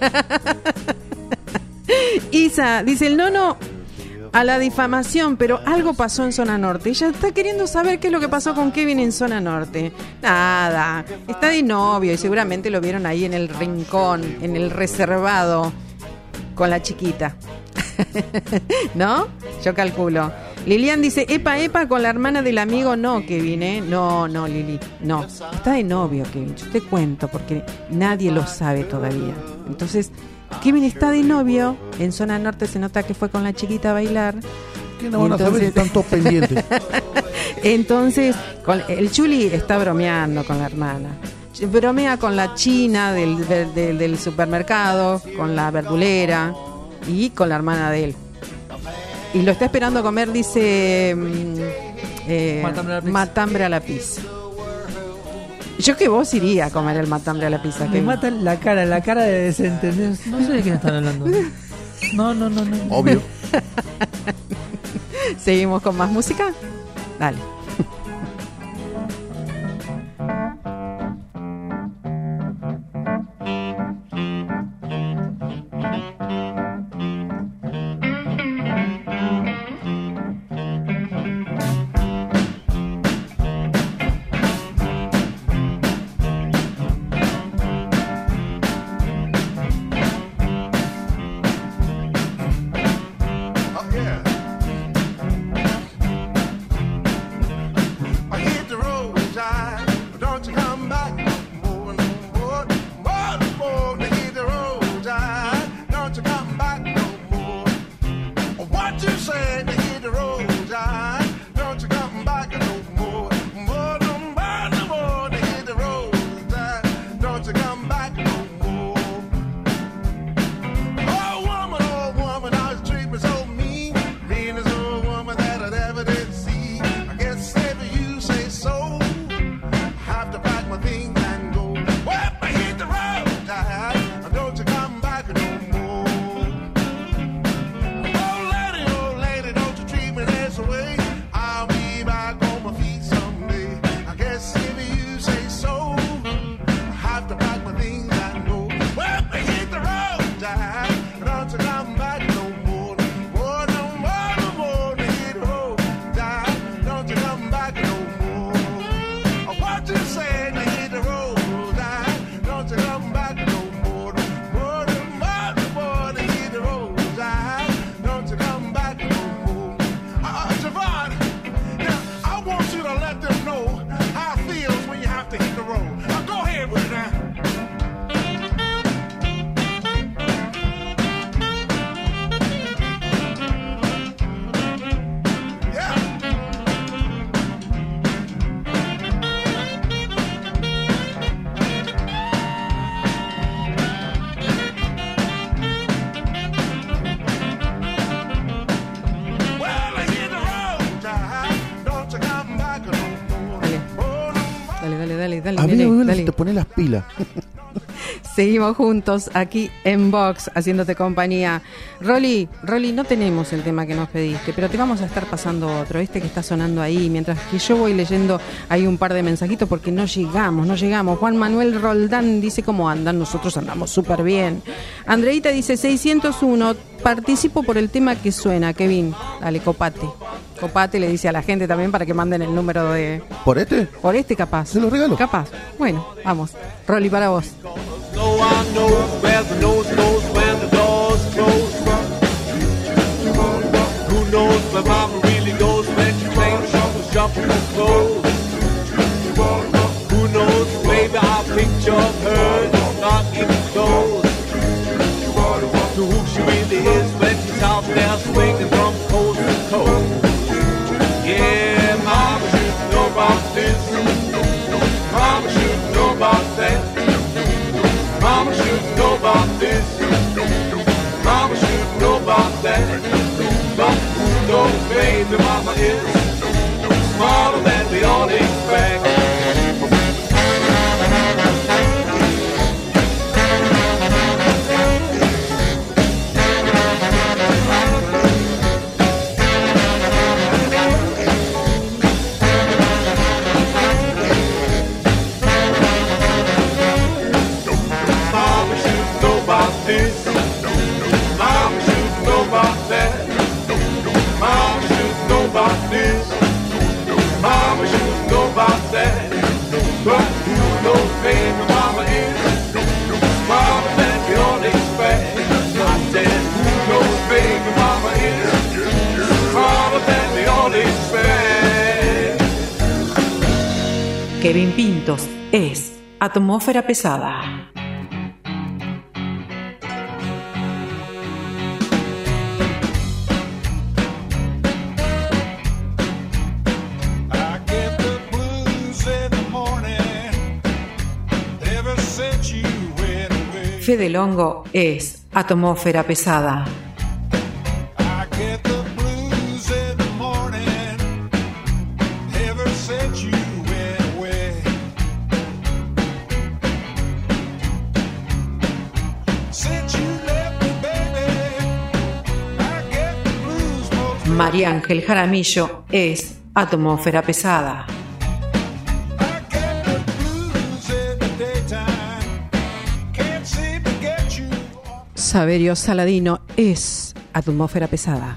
Isa, dice el nono a la difamación, pero algo pasó en Zona Norte. Ella está queriendo saber qué es lo que pasó con Kevin en Zona Norte. Nada, está de novio y seguramente lo vieron ahí en el rincón, en el reservado, con la chiquita. ¿No? Yo calculo. Lilian dice, epa, epa, con la hermana del amigo. No, Kevin, ¿eh? No, no, Lili, no. Está de novio, Kevin. Yo te cuento porque nadie lo sabe todavía. Entonces, Kevin está de novio. En Zona Norte se nota que fue con la chiquita a bailar. ¿Qué no van a saber si están todos pendientes? Entonces, con, el Chuli está bromeando con la hermana. Bromea con la china del, del, del supermercado, con la verdulera y con la hermana de él. Y lo está esperando a comer, dice... Eh, Matambre a la pizza. Matambre a la pizza. Yo que vos iría a comer el matambre a la pizza. Me que matan la cara, la cara de desentendidos. No sé de qué están hablando. No, no, no, no. Obvio. ¿Seguimos con más música? Dale. Dale, a mí nene, me duele dale. si te pones las pilas. Seguimos juntos aquí en Vox haciéndote compañía. Rolly, Rolly, no tenemos el tema que nos pediste, pero te vamos a estar pasando otro, este que está sonando ahí, mientras que yo voy leyendo ahí un par de mensajitos porque no llegamos, no llegamos. Juan Manuel Roldán dice cómo andan, nosotros andamos súper bien. Andreita dice seiscientos uno, participo por el tema que suena, Kevin. Dale, copate. Copate, le dice a la gente también para que manden el número de... ¿Por este? Por este capaz. Se lo regalo. Capaz. Bueno, vamos. Rolly, para vos. No one knows where the nose goes when the doors close. Who knows where mama really goes when she claims she was jumping for clothes? Who knows, maybe our picture of her is not even close to who she really is when she's out there swinging from coast to coast. Yeah, mama should know about this. Mama should know about that. Mama should know about this. Mama should know about that. But who knows, baby, mama is smarter than we all expect. This. Mama should know about that. Mama should know about this. Mama should know about that. But who knows, baby, mama is smarter than we all expect. I said, who knows, baby, mama is smarter than we all expect. Kevin Pintos es Atmósfera Pesada. Fede Longo es Atmósfera Pesada. I get the blues in the morning. Ever since you went away. Since you left me, baby, I get the blues most. María Ángel Jaramillo es Atmósfera Pesada. Saverio Saladino es Atmósfera Pesada.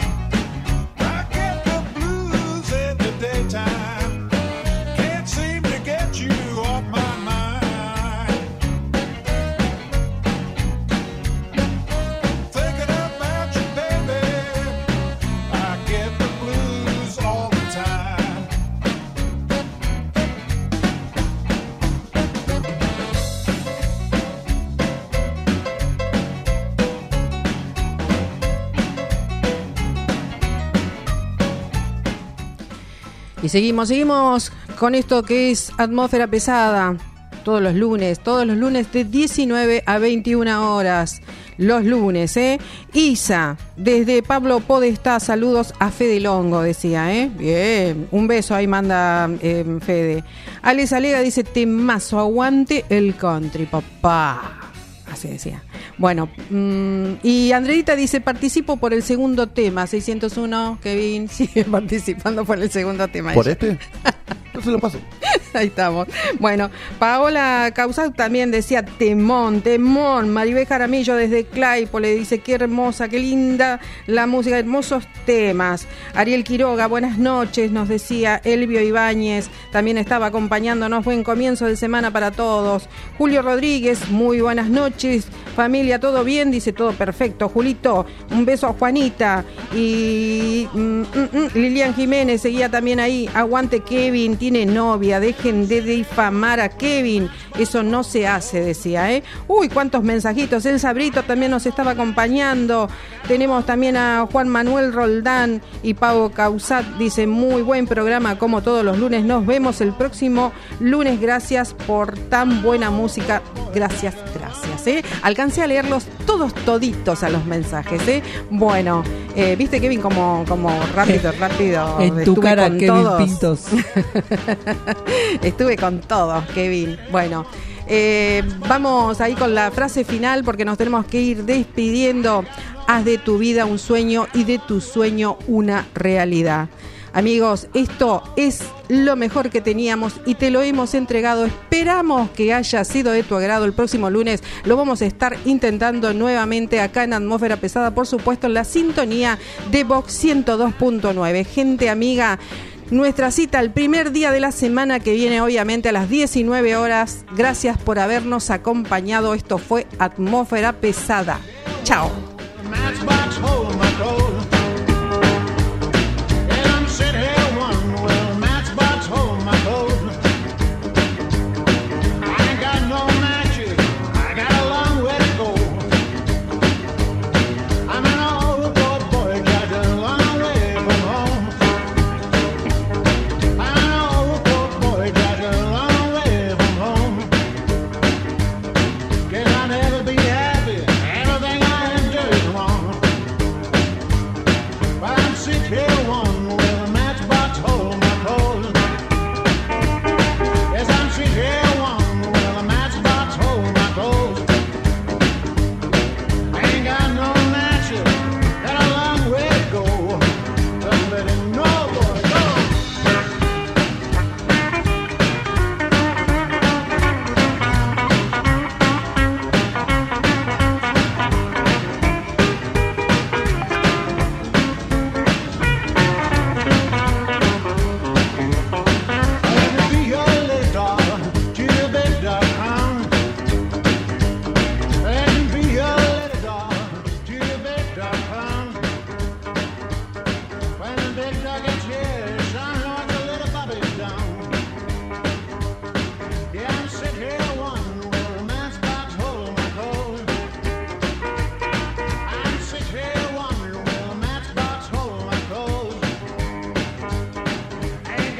Y seguimos, seguimos con esto que es Atmósfera Pesada. Todos los lunes, todos los lunes de diecinueve a veintiuna horas. Los lunes, ¿eh? Isa, desde Pablo Podestá, saludos a Fede Longo, decía, ¿eh? Bien, un beso ahí manda eh, Fede. Alex Alega dice, temazo, aguante el country, papá. Así decía. Bueno, mmm, y Andreita dice, participo por el segundo tema, seiscientos uno, Kevin sigue participando por el segundo tema. ¿Por ella. este? Yo se lo paso. Ahí estamos. Bueno, Paola Causal también decía, temón, temón. Maribel Jaramillo desde Claypole dice, qué hermosa, qué linda la música, hermosos temas. Ariel Quiroga, buenas noches, nos decía. Elvio Ibáñez también estaba acompañándonos, buen comienzo de semana para todos. Julio Rodríguez, muy buenas noches. Familia, ¿todo bien? Dice, todo perfecto. Julito, un beso a Juanita. Y mm, mm, mm, Lilian Jiménez seguía también ahí. Aguante Kevin, tiene novia, dejen de difamar a Kevin, eso no se hace, decía, ¿eh? Uy, cuántos mensajitos. El Sabrito también nos estaba acompañando. Tenemos también a Juan Manuel Roldán y Pau Causat, dice, muy buen programa como todos los lunes. Nos vemos el próximo lunes. Gracias por tan buena música. Gracias, gracias, ¿eh? Alcancé a leerlos todos toditos a los mensajes, ¿eh? Bueno, eh, viste, Kevin, como, como rápido, rápido. En tu Estuve cara, con Kevin todos. Pintos. Estuve con todos, Kevin. Bueno, eh, vamos ahí con la frase final porque nos tenemos que ir despidiendo. Haz de tu vida un sueño y de tu sueño una realidad. Amigos, esto es lo mejor que teníamos y te lo hemos entregado. Esperamos que haya sido de tu agrado. El próximo lunes lo vamos a estar intentando nuevamente acá en Atmósfera Pesada, por supuesto en la sintonía de Vox ciento dos punto nueve. Gente amiga, nuestra cita el primer día de la semana que viene, obviamente a las diecinueve horas. Gracias por habernos acompañado. Esto fue Atmósfera Pesada. Chao.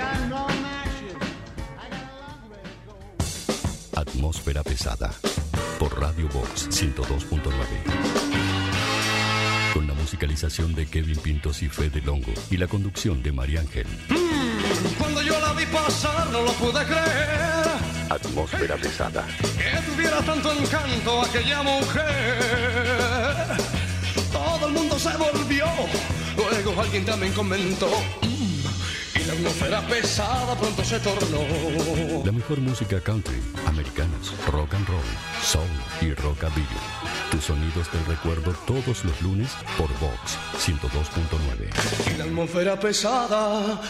Atmósfera Pesada. por Radio Vox ciento dos punto nueve. Con la musicalización de Kevin Pintos y Fede Longo y la conducción de María Ángel. Cuando yo la vi pasar no lo pude creer. Atmósfera pesada. Que tuviera tanto encanto aquella mujer. Todo el mundo se volvió. Luego alguien también comentó. "Mm", y la atmósfera pesada pronto se tornó. La mejor música country, americanas, rock and roll, soul y rockabilly. Tus sonidos del recuerdo todos los lunes por Vox ciento dos punto nueve. Y la atmósfera pesada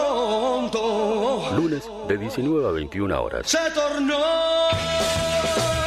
pronto Lunes de diecinueve a veintiuna horas. se tornó.